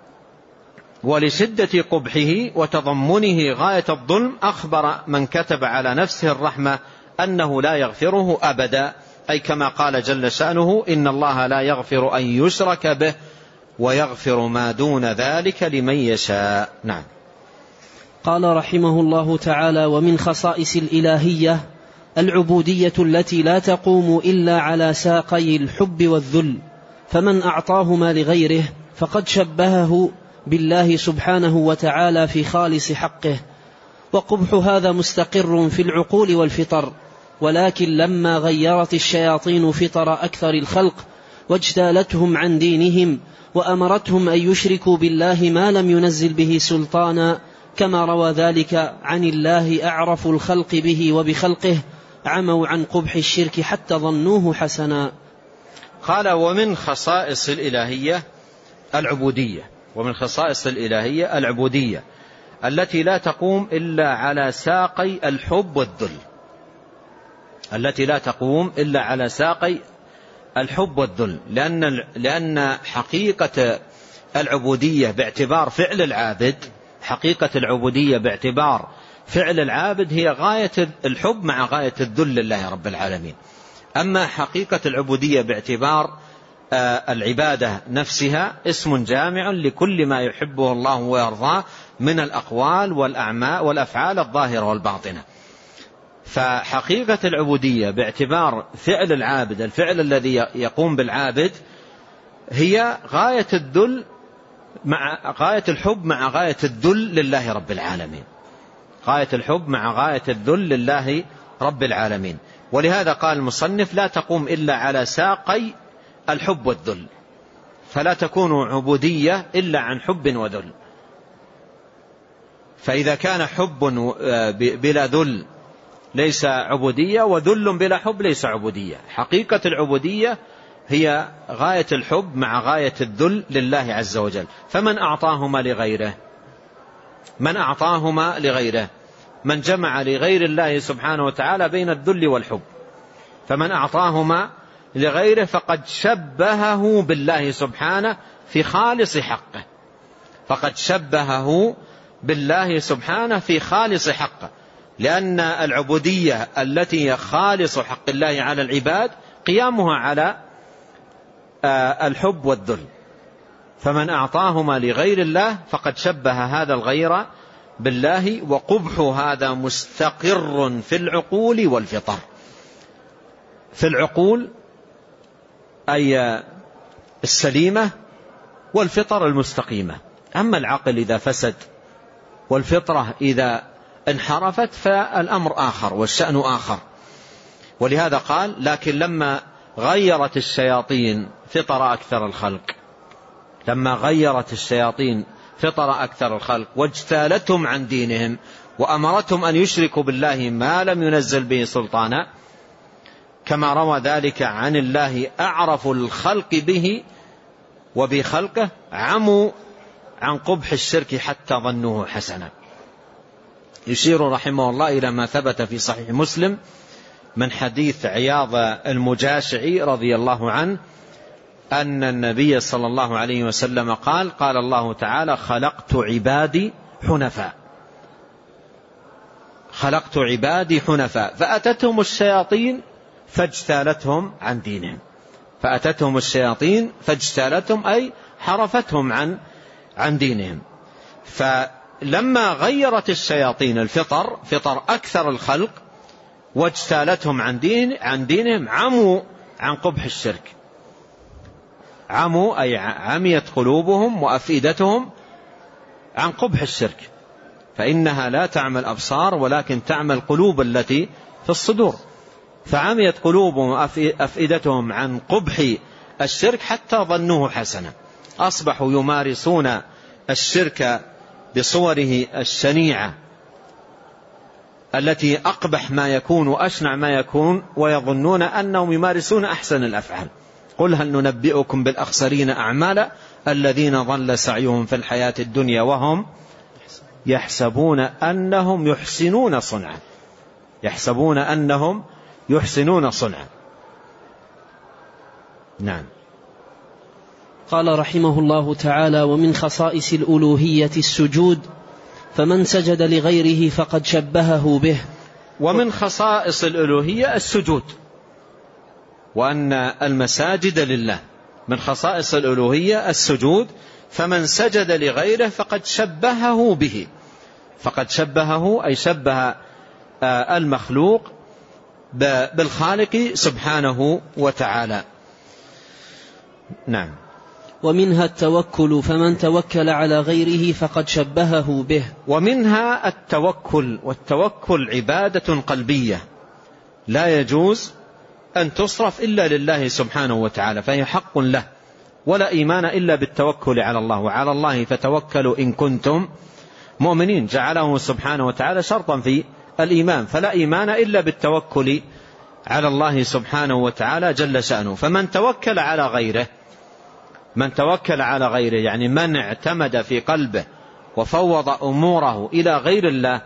ولشدة قبحه وتضمنه غاية الظلم أخبر من كتب على نفسه الرحمة أنه لا يغفره أبدا، أي كما قال جل شأنه إن الله لا يغفر أن يشرك به ويغفر ما دون ذلك لمن يشاء. نعم. قال رحمه الله تعالى ومن خصائص الإلهية العبودية التي لا تقوم إلا على ساقي الحب والذل، فمن أعطاهما لغيره فقد شبهه بالله سبحانه وتعالى في خالص حقه. وقبح هذا مستقر في العقول والفطر، ولكن لما غيرت الشياطين فطر أكثر الخلق واجتالتهم عن دينهم وأمرتهم أن يشركوا بالله ما لم ينزل به سلطانا، كما روى ذلك عن الله أعرف الخلق به وبخلقه، عموا عن قبح الشرك حتى ظنوه حسنا. قال ومن خصائص الإلهية العبودية، ومن خصائص الإلهية العبودية التي لا تقوم إلا على ساقي الحب والذل، التي لا تقوم إلا على ساقي الحب والذل، لأن حقيقة العبودية باعتبار فعل العابد، حقيقة العبودية باعتبار فعل العابد هي غاية الحب مع غاية الذل لله رب العالمين. أما حقيقة العبودية باعتبار العبادة نفسها اسم جامع لكل ما يحبه الله ويرضاه من الأقوال والأفعال الظاهرة والباطنة. فحقيقة العبودية باعتبار فعل العابد، الفعل الذي يقوم بالعابد، هي غاية الذل مع غاية الحب مع غاية الذل لله رب العالمين، غاية الحب مع غاية الذل لله رب العالمين. ولهذا قال المصنف لا تقوم إلا على ساقي الحب والذل، فلا تكون عبودية إلا عن حب وذل. فإذا كان حب بلا ذل ليس عبودية، وذل بلا حب ليس عبودية. حقيقة العبودية هي غاية الحب مع غاية الذل لله عز وجل. فمن أعطاهما لغيره، من جمع لغير الله سبحانه وتعالى بين الذل والحب، فمن أعطاهما لغيره فقد شبهه بالله سبحانه في خالص حقه، فقد شبهه بالله سبحانه في خالص حقه، لأن العبودية التي هي خالص حق الله على العباد قيامها على الحب والذل. فمن أعطاهما لغير الله فقد شبه هذا الغير بالله، وقبح هذا مستقر في العقول والفطر. في العقول أي السليمة والفطر المستقيمة. أما العقل إذا فسد والفطرة إذا انحرفت فالأمر آخر والشأن آخر. ولهذا قال: لكن لما غيرت الشياطين فطر أكثر الخلق، لما غيرت الشياطين فطر أكثر الخلق واجتالتهم عن دينهم وأمرتهم أن يشركوا بالله ما لم ينزل به سلطانا، كما روى ذلك عن الله: أعرف الخلق به وبخلقه عموا عن قبح الشرك حتى ظنوه حسنا. يشير رحمه الله إلى ما ثبت في صحيح مسلم من حديث عياض المجاشعي رضي الله عنه أن النبي صلى الله عليه وسلم قال: قال الله تعالى: خلقت عبادي حنفاء، خلقت عبادي حنفاء، فأتتهم الشياطين فاجتالتهم عن دينهم. فأتتهم الشياطين فاجتالتهم أي حرفتهم عن دينهم. فلما غيرت الشياطين الفطر، فطر أكثر الخلق، واجتالتهم عن دينهم، عموا عن قبح الشرك. عموا أي عميت قلوبهم وأفئدتهم عن قبح الشرك، فإنها لا تعمى الأبصار ولكن تعمى القلوب التي في الصدور. فعميت قلوبهم وأفئدتهم عن قبح الشرك حتى ظنوه حسنا، أصبحوا يمارسون الشرك بصوره الشنيعة التي أقبح ما يكون وأشنع ما يكون، ويظنون أنهم يمارسون أحسن الأفعال. قل هل ننبئكم بالأخسرين أعمالا الذين ضل سعيهم في الحياة الدنيا وهم يحسبون أنهم يحسنون صنعا، يحسبون أنهم يحسنون صنعا. نعم. قال رحمه الله تعالى: ومن خصائص الألوهية السجود، فمن سجد لغيره فقد شبهه به. ومن خصائص الألوهية السجود، وأن المساجد لله. من خصائص الألوهية السجود، فمن سجد لغيره فقد شبهه به. فقد شبهه أي شبه المخلوق بالخالق سبحانه وتعالى. نعم. ومنها التوكل، فمن توكل على غيره فقد شبهه به. ومنها التوكل، والتوكل عبادة قلبية لا يجوز أن تصرف إلا لله سبحانه وتعالى، فهي حق له، ولا إيمان إلا بالتوكل على الله. وعلى الله فتوكلوا إن كنتم مؤمنين، جعله سبحانه وتعالى شرطا في الإيمان، فلا إيمان إلا بالتوكل على الله سبحانه وتعالى جل شأنه. فمن توكل على غيره، من توكل على غيره يعني من اعتمد في قلبه وفوض أموره إلى غير الله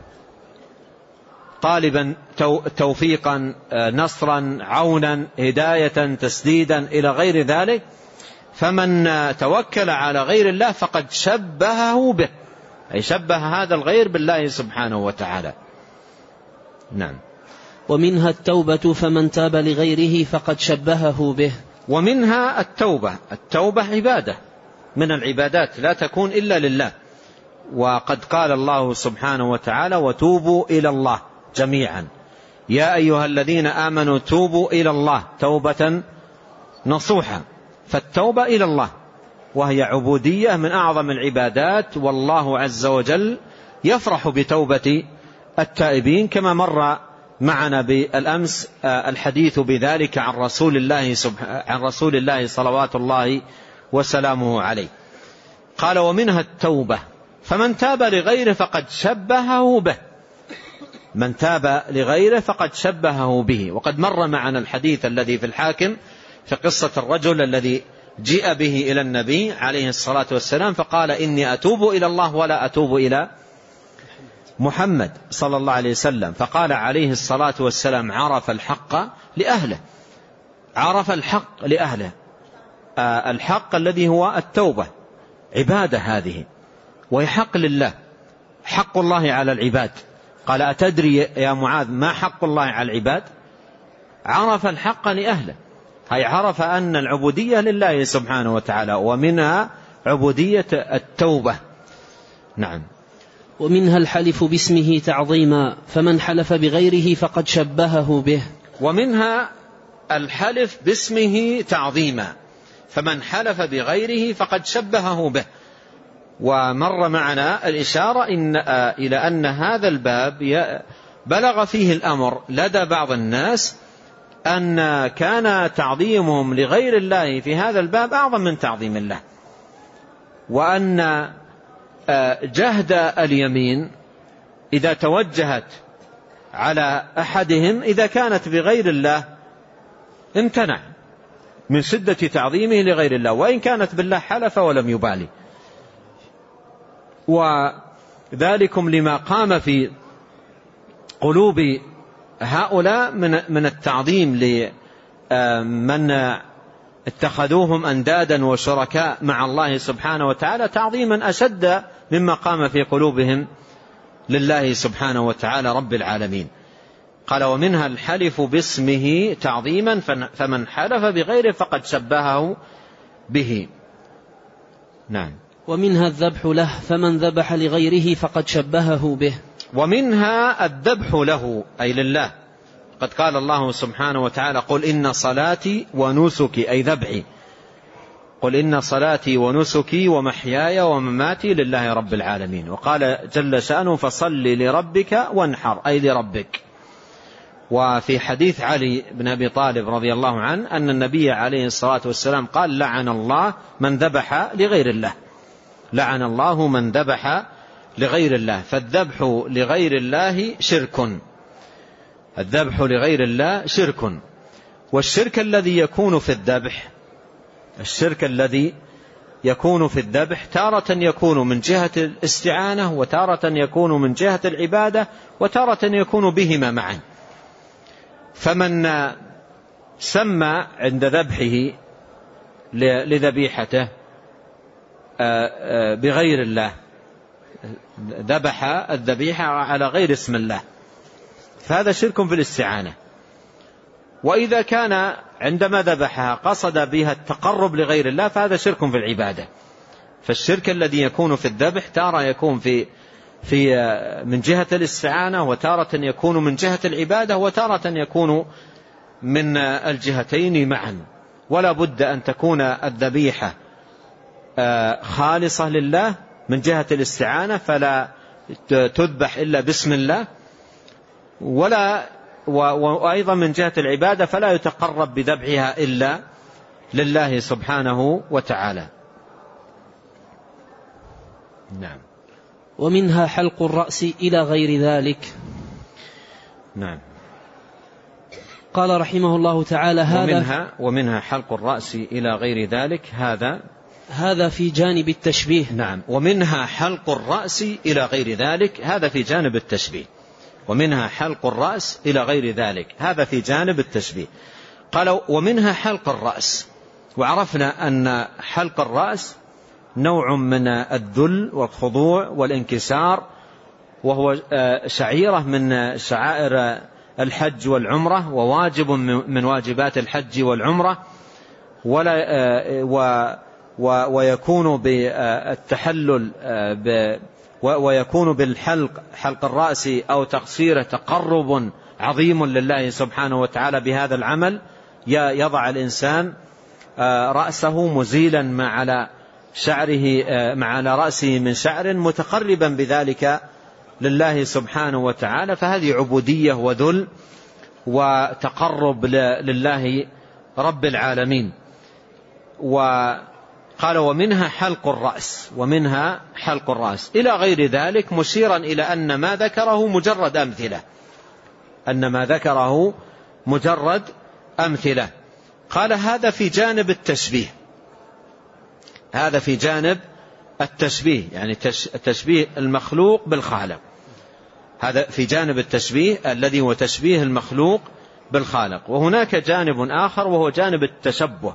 طالبا توفيقا، نصرا، عونا، هداية، تسديدا إلى غير ذلك، فمن توكل على غير الله فقد شبهه به، أي شبه هذا الغير بالله سبحانه وتعالى. نعم. ومنها التوبة، فمن تاب لغيره فقد شبهه به. ومنها التوبة. التوبة عبادة من العبادات لا تكون إلا لله، وقد قال الله سبحانه وتعالى: وتوبوا إلى الله جميعا يا أيها الذين آمنوا توبوا إلى الله توبة نصوحا. فالتوبة إلى الله وهي عبودية من أعظم العبادات، والله عز وجل يفرح بتوبة التائبين، كما مر معنا بالأمس الحديث بذلك عن رسول الله صلوات الله وسلامه عليه. قال: ومنها التوبة، فمن تاب لغيره فقد شبهه به. من تاب لغيره فقد شبهه به. وقد مر معنا الحديث الذي في الحاكم في قصة الرجل الذي جيء به إلى النبي عليه الصلاة والسلام فقال: إني أتوب إلى الله ولا أتوب إلى محمد صلى الله عليه وسلم. فقال عليه الصلاة والسلام: عرف الحق لأهله، عرف الحق لأهله. الحق الذي هو التوبة عبادة هذه، وهي حق لله، حق الله على العباد. قال: أتدري يا معاذ ما حق الله على العباد؟ عرف الحق لأهله، هي عرف أن العبودية لله سبحانه وتعالى، ومنها عبودية التوبة. نعم. ومنها الحلف باسمه تعظيما، فمن حلف بغيره فقد شبهه به. ومنها الحلف باسمه تعظيما، فمن حلف بغيره فقد شبهه به. ومر معنا الإشارة إلى أن هذا الباب بلغ فيه الأمر لدى بعض الناس أن كان تعظيمهم لغير الله في هذا الباب أعظم من تعظيم الله، وأن جهد اليمين إذا توجهت على أحدهم إذا كانت بغير الله امتنع من شدة تعظيمه لغير الله، وإن كانت بالله حلف ولم يبالي. وذلكم لما قام في قلوب هؤلاء من التعظيم لمن اتخذوهم أندادا وشركاء مع الله سبحانه وتعالى تعظيما أشد مما قام في قلوبهم لله سبحانه وتعالى رب العالمين. قال ومنها الحلف باسمه تعظيما، فمن حلف بغيره فقد شبهه به. نعم. ومنها الذبح له، فمن ذبح لغيره فقد شبهه به. ومنها الذبح له أي لله، قد قال الله سبحانه وتعالى قل إن صلاتي ونسكي أي ذبحي، قل إن صلاتي ونسكي ومحياي ومماتي لله رب العالمين. وقال جل شأنه فصل لربك وانحر أي لربك. وفي حديث علي بن أبي طالب رضي الله عنه أن النبي عليه الصلاة والسلام قال لعن الله من ذبح لغير الله، لعن الله من ذبح لغير الله. فالذبح لغير الله شرك، الذبح لغير الله شرك. والشرك الذي يكون في الذبح، الشرك الذي يكون في الذبح تارة يكون من جهة الاستعانة، وتارة يكون من جهة العبادة، وتارة يكون بهما معا. فمن سمى عند ذبحه لذبيحته بغير الله، ذبح الذبيحة على غير اسم الله، فهذا شرك في الاستعانة. وإذا كان عندما ذبحها قصد بها التقرب لغير الله فهذا شرك في العبادة. فالشرك الذي يكون في الذبح تارة يكون في من جهة الاستعانة، وتارة يكون من جهة العبادة، وتارة يكون من الجهتين معا. ولا بد أن تكون الذبيحة خالصة لله من جهة الاستعانة، فلا تذبح إلا باسم الله، وأيضا من جهة العبادة فلا يتقرب بذبحها إلا لله سبحانه وتعالى. نعم. ومنها حلق الرأس إلى غير ذلك. نعم. قال رحمه الله تعالى ومنها حلق الرأس إلى غير ذلك، هذا في جانب التشبيه. نعم. ومنها حلق الرأس إلى غير ذلك، هذا في جانب التشبيه. ومنها حلق الرأس إلى غير ذلك، هذا في جانب التشبيه. قال ومنها حلق الرأس. وعرفنا أن حلق الرأس نوع من الذل والخضوع والانكسار، وهو شعيرة من شعائر الحج والعمرة، وواجب من واجبات الحج والعمرة، ويكون بالتحلل ويكون بالحلق، حلق الرأس أو تقصيره، تقرب عظيم لله سبحانه وتعالى بهذا العمل. يضع الإنسان رأسه مزيلا ما على شعره، ما على رأسه من شعر، متقربا بذلك لله سبحانه وتعالى. فهذه عبودية وذل وتقرب لله رب العالمين. وقال ومنها حلق الرأس، ومنها حلق الرأس إلى غير ذلك، مشيرا إلى أن ما ذكره مجرد أمثلة، أن ما ذكره مجرد أمثلة. قال هذا في جانب التشبيه، هذا في جانب التشبيه، يعني تشبيه المخلوق بالخالق، هذا في جانب التشبيه الذي هو تشبيه المخلوق بالخالق. وهناك جانب آخر وهو جانب التشبه،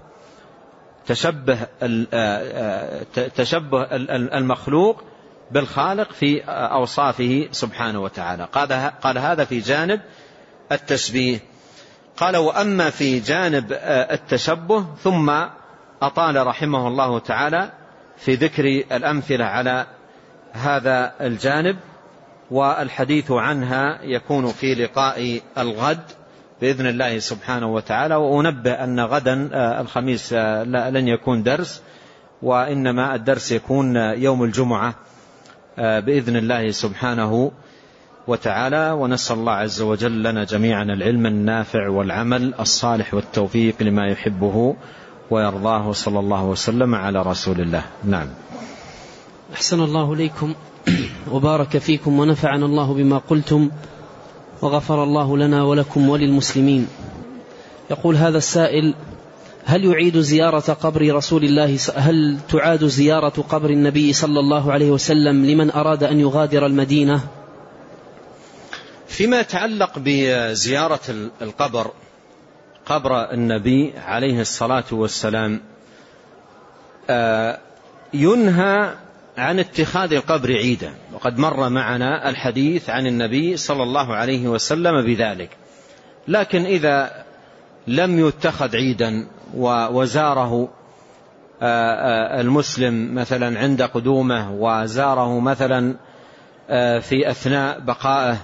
تشبه المخلوق بالخالق في أوصافه سبحانه وتعالى. قال هذا في جانب التشبيه. قال وأما في جانب التشبه، ثم أطال رحمه الله تعالى في ذكر الأمثلة على هذا الجانب، والحديث عنها يكون في لقاء الغد بإذن الله سبحانه وتعالى. وأنبه أن غدا الخميس لن يكون درس، وإنما الدرس يكون يوم الجمعة بإذن الله سبحانه وتعالى. ونسأل الله عز وجل لنا جميعا العلم النافع والعمل الصالح والتوفيق لما يحبه ويرضاه، صلى الله وسلم على رسول الله. نعم. أحسن الله إليكم وبارك فيكم ونفعنا الله بما قلتم وغفر الله لنا ولكم وللمسلمين. يقول هذا السائل: هل يعيد زيارة قبر رسول الله، هل تعاد زيارة قبر النبي صلى الله عليه وسلم لمن أراد أن يغادر المدينة؟ فيما يتعلق بزيارة القبر، قبر النبي عليه الصلاة والسلام، ينهى عن اتخاذ القبر عيدا، وقد مر معنا الحديث عن النبي صلى الله عليه وسلم بذلك. لكن إذا لم يتخذ عيدا وزاره المسلم مثلا عند قدومه، وزاره مثلا في أثناء بقائه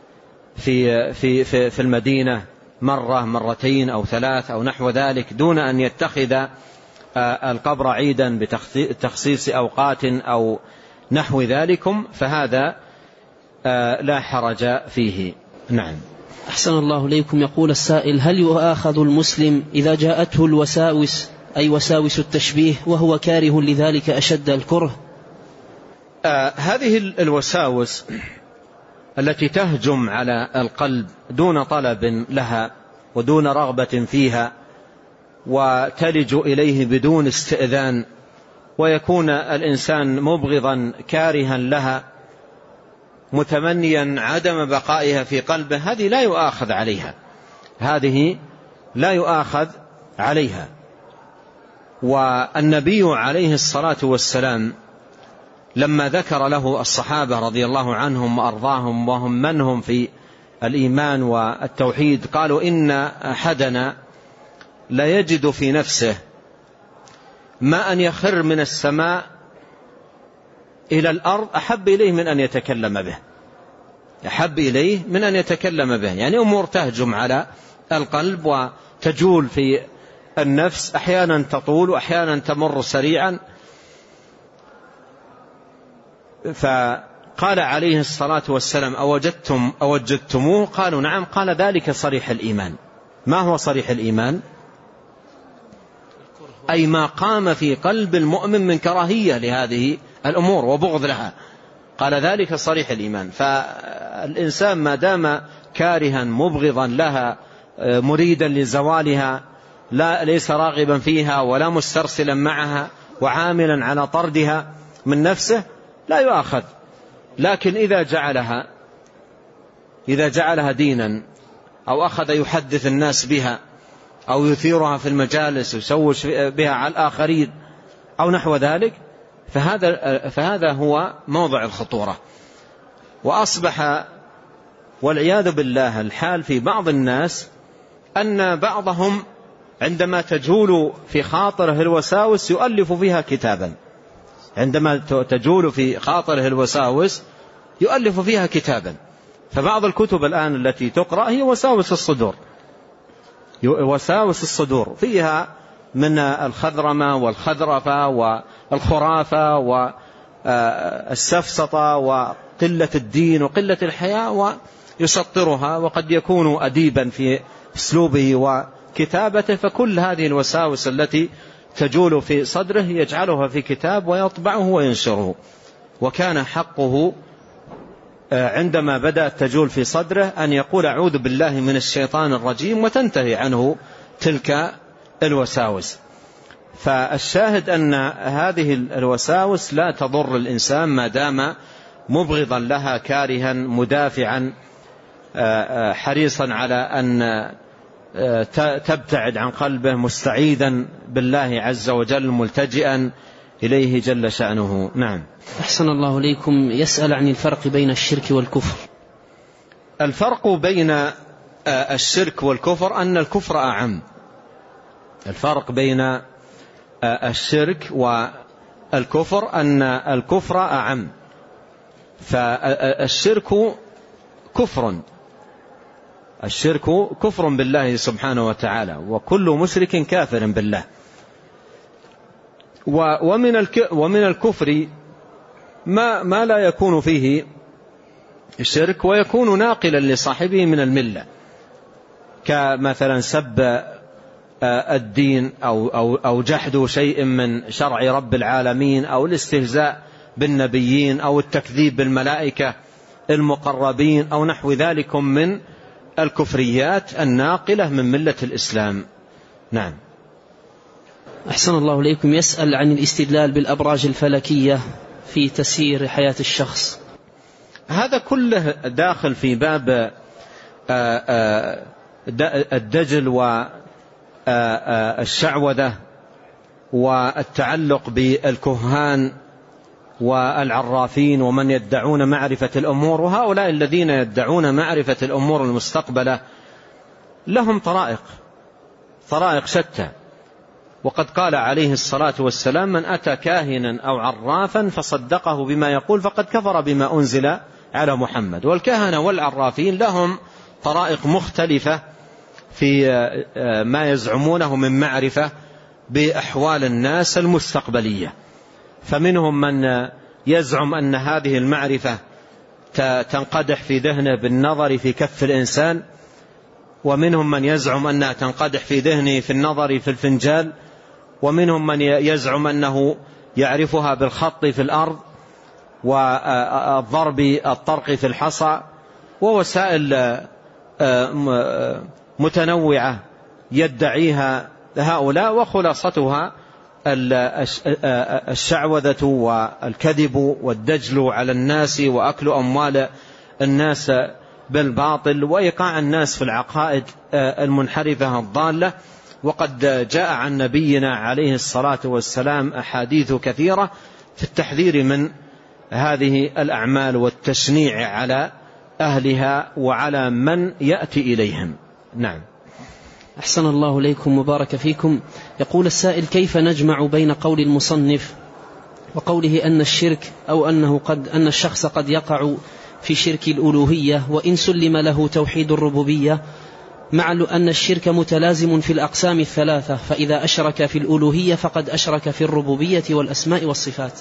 في المدينة مرة مرتين أو ثلاث أو نحو ذلك، دون أن يتخذ القبر عيدا بتخصيص أوقات أو نحو ذلكم، فهذا لا حرج فيه. نعم. أحسن الله إليكم. يقول السائل: هل يؤاخذ المسلم إذا جاءته الوساوس، أي وساوس التشبيه، وهو كاره لذلك أشد الكره؟ هذه الوساوس التي تهجم على القلب دون طلب لها ودون رغبة فيها، وتلج إليه بدون استئذان، ويكون الإنسان مبغضا كارها لها متمنيا عدم بقائها في قلبه، هذه لا يؤاخذ عليها، هذه لا يؤاخذ عليها. والنبي عليه الصلاة والسلام لما ذكر له الصحابة رضي الله عنهم وأرضاهم وهم من هم في الإيمان والتوحيد، قالوا: إن أحدنا لا يجد في نفسه ما أن يخر من السماء إلى الأرض أحب إليه من أن يتكلم به، أحب إليه من أن يتكلم به. يعني أمور تهجم على القلب وتجول في النفس، أحيانا تطول وأحيانا تمر سريعا. فقال عليه الصلاة والسلام: أوجدتموه؟ قالوا: نعم. قال: ذلك صريح الإيمان. ما هو صريح الإيمان؟ أي ما قام في قلب المؤمن من كراهية لهذه الأمور وبغض لها، قال: ذلك صريح الإيمان. فالإنسان ما دام كارها مبغضا لها مريدا لزوالها، ليس راغبا فيها ولا مسترسلا معها وعاملا على طردها من نفسه، لا يؤاخذ. لكن إذا جعلها دينا، أو أخذ يحدث الناس بها، أو يثيرها في المجالس ويسوش بها على الآخرين أو نحو ذلك، فهذا هو موضع الخطورة. وأصبح والعياذ بالله الحال في بعض الناس أن بعضهم عندما تجول في خاطره الوساوس يؤلف فيها كتابا، عندما تجول في خاطره الوساوس يؤلف فيها كتابا. فبعض الكتب الآن التي تقرأ هي وساوس الصدور، وساوس الصدور فيها من الخذرمة والخذرفة والخرافة والسفسطة وقلة الدين وقلة الحياة، ويسطرها، وقد يكون أديبا في أسلوبه وكتابته. فكل هذه الوساوس التي تجول في صدره يجعلها في كتاب ويطبعه وينشره. وكان حقه عندما بدأت تجول في صدره أن يقول: أعوذ بالله من الشيطان الرجيم، وتنتهي عنه تلك الوساوس. فالشاهد أن هذه الوساوس لا تضر الإنسان ما دام مبغضا لها كارها مدافعا حريصا على أن تبتعد عن قلبه، مستعيذا بالله عز وجل، ملتجئا إليه جل شأنه. نعم. أحسن الله إليكم. يسأل عن الفرق بين الشرك والكفر. الفرق بين الشرك والكفر أن الكفر أعم. الفرق بين الشرك والكفر أن الكفر أعم. فالشرك كفر، الشرك كفر بالله سبحانه وتعالى، وكل مشرك كافر بالله. ومن الكفر ما لا يكون فيه الشرك ويكون ناقلا لصاحبه من الملة، كمثلا سب الدين أو جحد شيء من شرع رب العالمين، أو الاستهزاء بالنبيين، أو التكذيب بالملائكة المقربين، أو نحو ذلك من الكفريات الناقلة من ملة الإسلام. نعم. أحسن الله إليكم. يسأل عن الاستدلال بالأبراج الفلكية في تسيير حياة الشخص. هذا كله داخل في باب الدجل والشعوذة والتعلق بالكهان والعرافين ومن يدعون معرفة الأمور. وهؤلاء الذين يدعون معرفة الأمور المستقبلة لهم طرائق شتى. وقد قال عليه الصلاة والسلام: من أتى كاهنا أو عرافا فصدقه بما يقول فقد كفر بما أنزل على محمد. والكهنة والعرافين لهم طرائق مختلفة في ما يزعمونه من معرفة بأحوال الناس المستقبلية. فمنهم من يزعم أن هذه المعرفة تنقدح في ذهنه بالنظر في كف الإنسان، ومنهم من يزعم أنها تنقدح في ذهنه في النظر في الفنجال، ومنهم من يزعم أنه يعرفها بالخط في الأرض والضرب الطرق في الحصى، ووسائل متنوعة يدعيها هؤلاء، وخلاصتها الشعوذة والكذب والدجل على الناس وأكل أموال الناس بالباطل وإيقاع الناس في العقائد المنحرفة الضالة. وقد جاء عن نبينا عليه الصلاة والسلام أحاديث كثيرة في التحذير من هذه الأعمال والتشنيع على أهلها وعلى من يأتي إليهم. نعم. أحسن الله إليكم وبارك فيكم. يقول السائل: كيف نجمع بين قول المصنف وقوله أن الشرك أو أن الشخص قد يقع في شرك الألوهية وإن سلم له توحيد الربوبية، مع أن الشرك متلازم في الأقسام الثلاثة، فإذا أشرك في الألوهية فقد أشرك في الربوبية والأسماء والصفات؟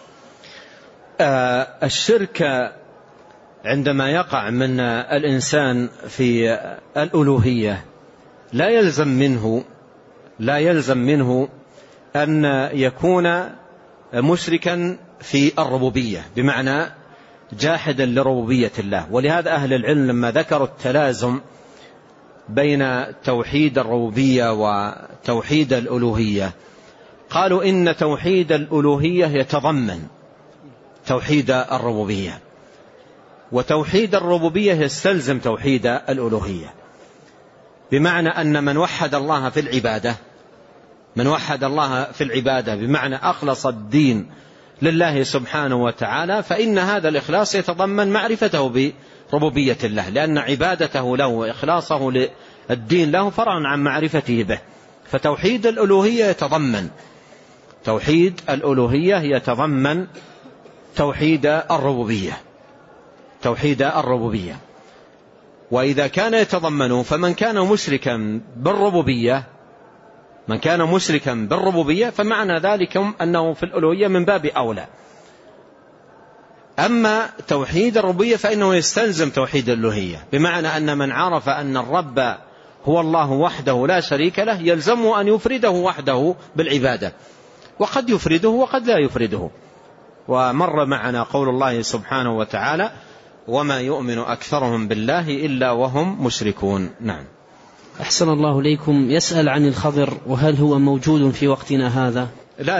الشرك عندما يقع من الإنسان في الألوهية لا يلزم منه أن يكون مشركا في الربوبية، بمعنى جاحدا لربوبية الله. ولهذا أهل العلم لما ذكروا التلازم بين توحيد الربوبية وتوحيد الألوهية قالوا إن توحيد الألوهية يتضمن توحيد الربوبية، وتوحيد الربوبية يستلزم توحيد الألوهية، بمعنى أن من وحد الله في العبادة بمعنى أخلص الدين لله سبحانه وتعالى، فإن هذا الإخلاص يتضمن معرفته بربوبية الله، لأن عبادته له وإخلاصه للدين له فرع عن معرفته به. فتوحيد الألوهية يتضمن توحيد الربوبية. وإذا كان يتضمنه فمن كان مشركا بالربوبية فمعنى ذلك أنه في الألوهية من باب أولى. أما توحيد الربوبية فإنه يستلزم توحيد الألوهية، بمعنى أن من عرف أن الرب هو الله وحده لا شريك له يلزمه أن يفرده وحده بالعبادة، وقد يفرده وقد لا يفرده. ومر معنا قول الله سبحانه وتعالى: وما يؤمن أكثرهم بالله إلا وهم مشركون. نعم. أحسن الله إليكم. يسأل عن الخضر، وهل هو موجود في وقتنا هذا؟ لا،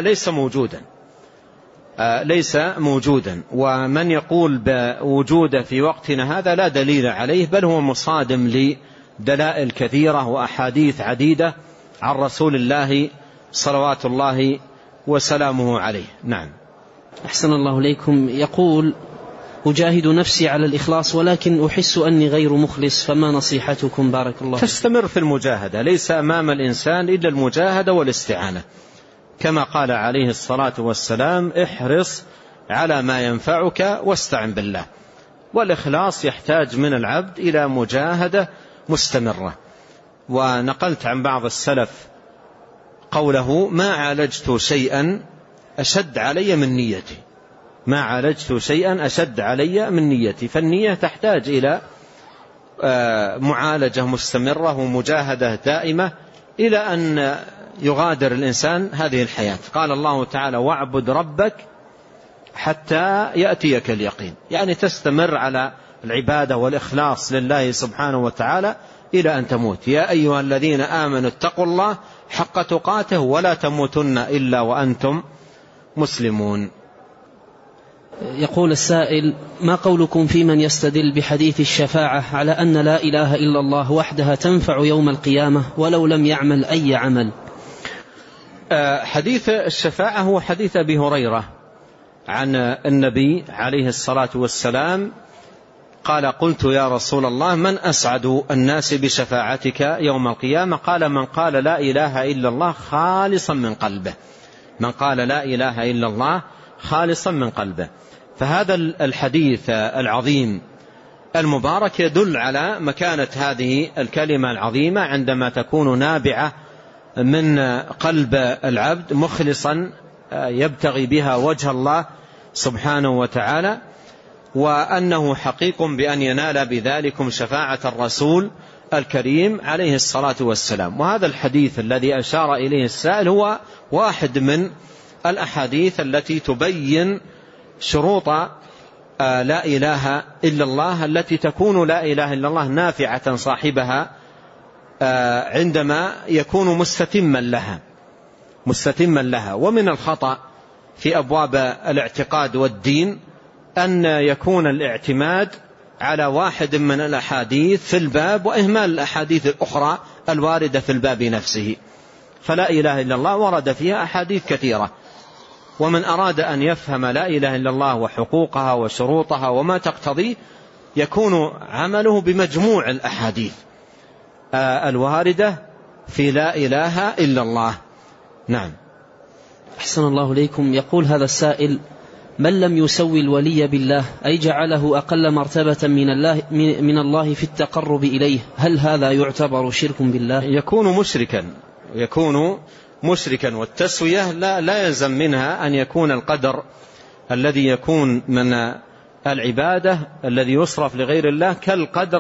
ليس موجودا. ومن يقول بوجوده في وقتنا هذا لا دليل عليه، بل هو مصادم لدلائل كثيرة وأحاديث عديدة عن رسول الله صلوات الله وسلامه عليه. نعم. أحسن الله إليكم. يقول: أجاهد نفسي على الإخلاص ولكن أحس أني غير مخلص، فما نصيحتكم؟ بارك الله. تستمر في المجاهدة، ليس أمام الإنسان إلا المجاهدة والاستعانة، كما قال عليه الصلاة والسلام: احرص على ما ينفعك واستعن بالله. والإخلاص يحتاج من العبد إلى مجاهدة مستمرة. ونقلت عن بعض السلف قوله: ما عالجت شيئا أشد علي من نيتي، ما عالجت شيئا أشد علي من نيتي. فالنية تحتاج إلى معالجة مستمرة ومجاهدة دائمة إلى أن يغادر الإنسان هذه الحياة. قال الله تعالى: واعبد ربك حتى يأتيك اليقين، يعني تستمر على العبادة والإخلاص لله سبحانه وتعالى إلى أن تموت. يا أيها الذين آمنوا اتقوا الله حق تقاته ولا تموتن إلا وأنتم مسلمون. يقول السائل: ما قولكم في من يستدل بحديث الشفاعة على أن لا إله إلا الله وحدها تنفع يوم القيامة ولو لم يعمل أي عمل؟ حديث الشفاعة هو حديث أبي هريرة عن النبي عليه الصلاة والسلام قال: قلت يا رسول الله من أسعد الناس بشفاعتك يوم القيامة؟ قال: من قال لا إله إلا الله خالصا من قلبه، من قال لا إله إلا الله خالصا من قلبه. فهذا الحديث العظيم المبارك يدل على مكانة هذه الكلمة العظيمة عندما تكون نابعة من قلب العبد مخلصا يبتغي بها وجه الله سبحانه وتعالى، وأنه حقيق بأن ينال بذلكم شفاعة الرسول الكريم عليه الصلاة والسلام. وهذا الحديث الذي أشار إليه السائل هو واحد من الأحاديث التي تبين شروط لا إله إلا الله، التي تكون لا إله إلا الله نافعة صاحبها عندما يكون مستتما لها. ومن الخطأ في أبواب الاعتقاد والدين أن يكون الاعتماد على واحد من الأحاديث في الباب وإهمال الأحاديث الأخرى الواردة في الباب نفسه. فلا إله إلا الله ورد فيها أحاديث كثيرة، ومن أراد أن يفهم لا إله إلا الله وحقوقها وشروطها وما تقتضي يكون عمله بمجموع الأحاديث الواردة في لا إله إلا الله. نعم. أحسن الله إليكم. يقول هذا السائل: من لم يسوي الولي بالله أي جعله أقل مرتبة من الله في التقرب إليه، هل هذا يعتبر شرك بالله؟ يكون مشركا. والتسوية لا يلزم منها أن يكون القدر الذي يكون من العبادة الذي يصرف لغير الله كالقدر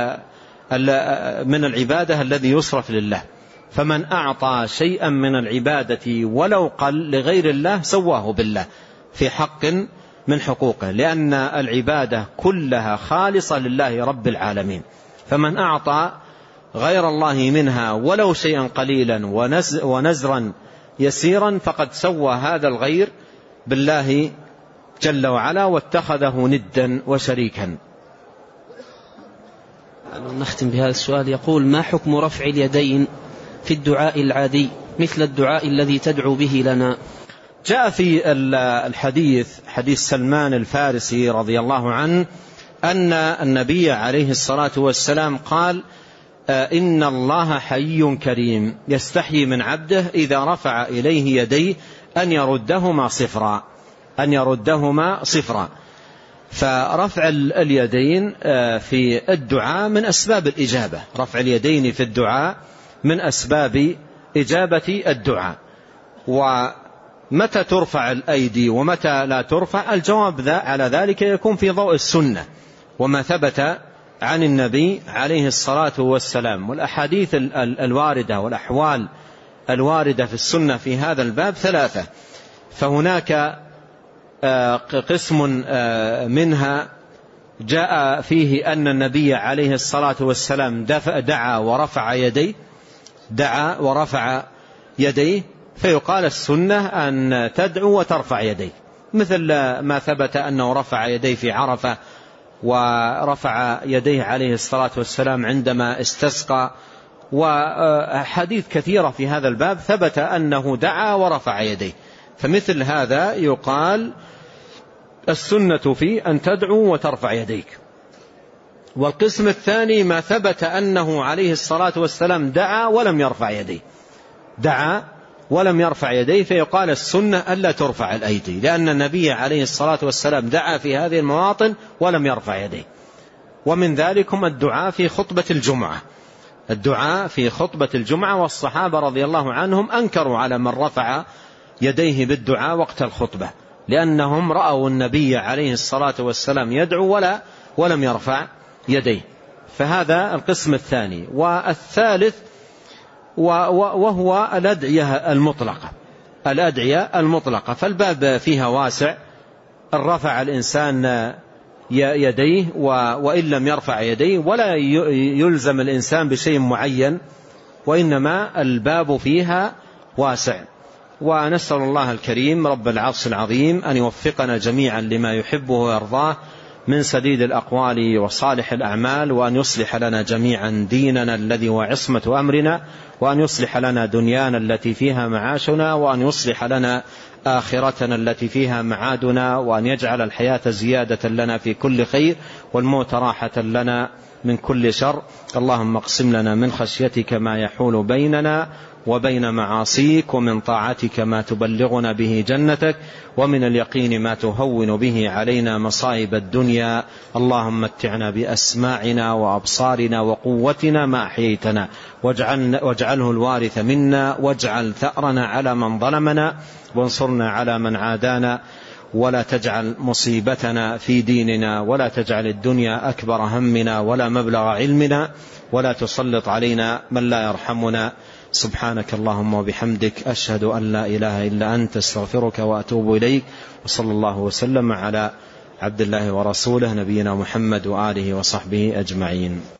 من العبادة الذي يصرف لله. فمن أعطى شيئا من العبادة ولو قل لغير الله سواه بالله في حق من حقوقه، لأن العبادة كلها خالصة لله رب العالمين. فمن أعطى غير الله منها ولو شيئا قليلا ونزرا يسيرا فقد سوى هذا الغير بالله جل وعلا واتخذه ندا وشريكا. نختم بهذا السؤال. يقول: ما حكم رفع اليدين في الدعاء العادي مثل الدعاء الذي تدعو به لنا؟ جاء في الحديث حديث سلمان الفارسي رضي الله عنه أن النبي عليه الصلاة والسلام قال: إن الله حي كريم يستحيي من عبده إذا رفع إليه يديه أن يردهما صفرا. فرفع اليدين في الدعاء من أسباب الإجابة، رفع اليدين في الدعاء من أسباب إجابة الدعاء. ومتى ترفع الأيدي ومتى لا ترفع؟ الجواب على ذلك يكون في ضوء السنة وما ثبت عن النبي عليه الصلاة والسلام. والأحاديث الواردة والأحوال الواردة في السنة في هذا الباب ثلاثة، فهناك قسم منها جاء فيه أن النبي عليه الصلاة والسلام دعا ورفع يديه، فيقال السنة أن تدعو وترفع يديه، مثل ما ثبت أنه رفع يديه في عرفة، ورفع يديه عليه الصلاة والسلام عندما استسقى، وحديث كثيرة في هذا الباب ثبت أنه دعا ورفع يديه. فمثل هذا يقال السنة في أن تدعو وترفع يديك. والقسم الثاني ما ثبت أنه عليه الصلاة والسلام دعا ولم يرفع يديه فيقال السنة ألا ترفع الأيدي، لأن النبي عليه الصلاة والسلام دعا في هذه المواطن ولم يرفع يديه. ومن ذلكم الدعاء في خطبة الجمعة، الدعاء في خطبة الجمعة. والصحابة رضي الله عنهم أنكروا على من رفع يديه بالدعاء وقت الخطبة، لأنهم رأوا النبي عليه الصلاة والسلام يدعو ولم يرفع يديه. فهذا القسم الثاني. والثالث وهو الأدعية المطلقة، فالباب فيها واسع. إن رفع الإنسان يديه وإن لم يرفع يديه، ولا يلزم الإنسان بشيء معين، وإنما الباب فيها واسع. ونسأل الله الكريم رب العرش العظيم أن يوفقنا جميعا لما يحبه ويرضاه من سديد الأقوال وصالح الأعمال، وأن يصلح لنا جميعا ديننا الذي هو عصمة أمرنا، وأن يصلح لنا دنيانا التي فيها معاشنا، وأن يصلح لنا آخرتنا التي فيها معادنا، وأن يجعل الحياة زيادة لنا في كل خير والموت راحة لنا من كل شر. اللهم اقسم لنا من خشيتك ما يحول بيننا وبين معاصيك، ومن طاعتك ما تبلغنا به جنتك، ومن اليقين ما تهون به علينا مصائب الدنيا. اللهم متعنا بأسماعنا وأبصارنا وقوتنا ما أحييتنا، واجعله الوارث منا، واجعل ثأرنا على من ظلمنا، وانصرنا على من عادانا، ولا تجعل مصيبتنا في ديننا، ولا تجعل الدنيا أكبر همنا ولا مبلغ علمنا، ولا تسلط علينا من لا يرحمنا. سبحانك اللهم وبحمدك، أشهد أن لا إله إلا أنت، استغفرك وأتوب إليك. وصلى الله وسلم على عبد الله ورسوله نبينا محمد وآله وصحبه أجمعين.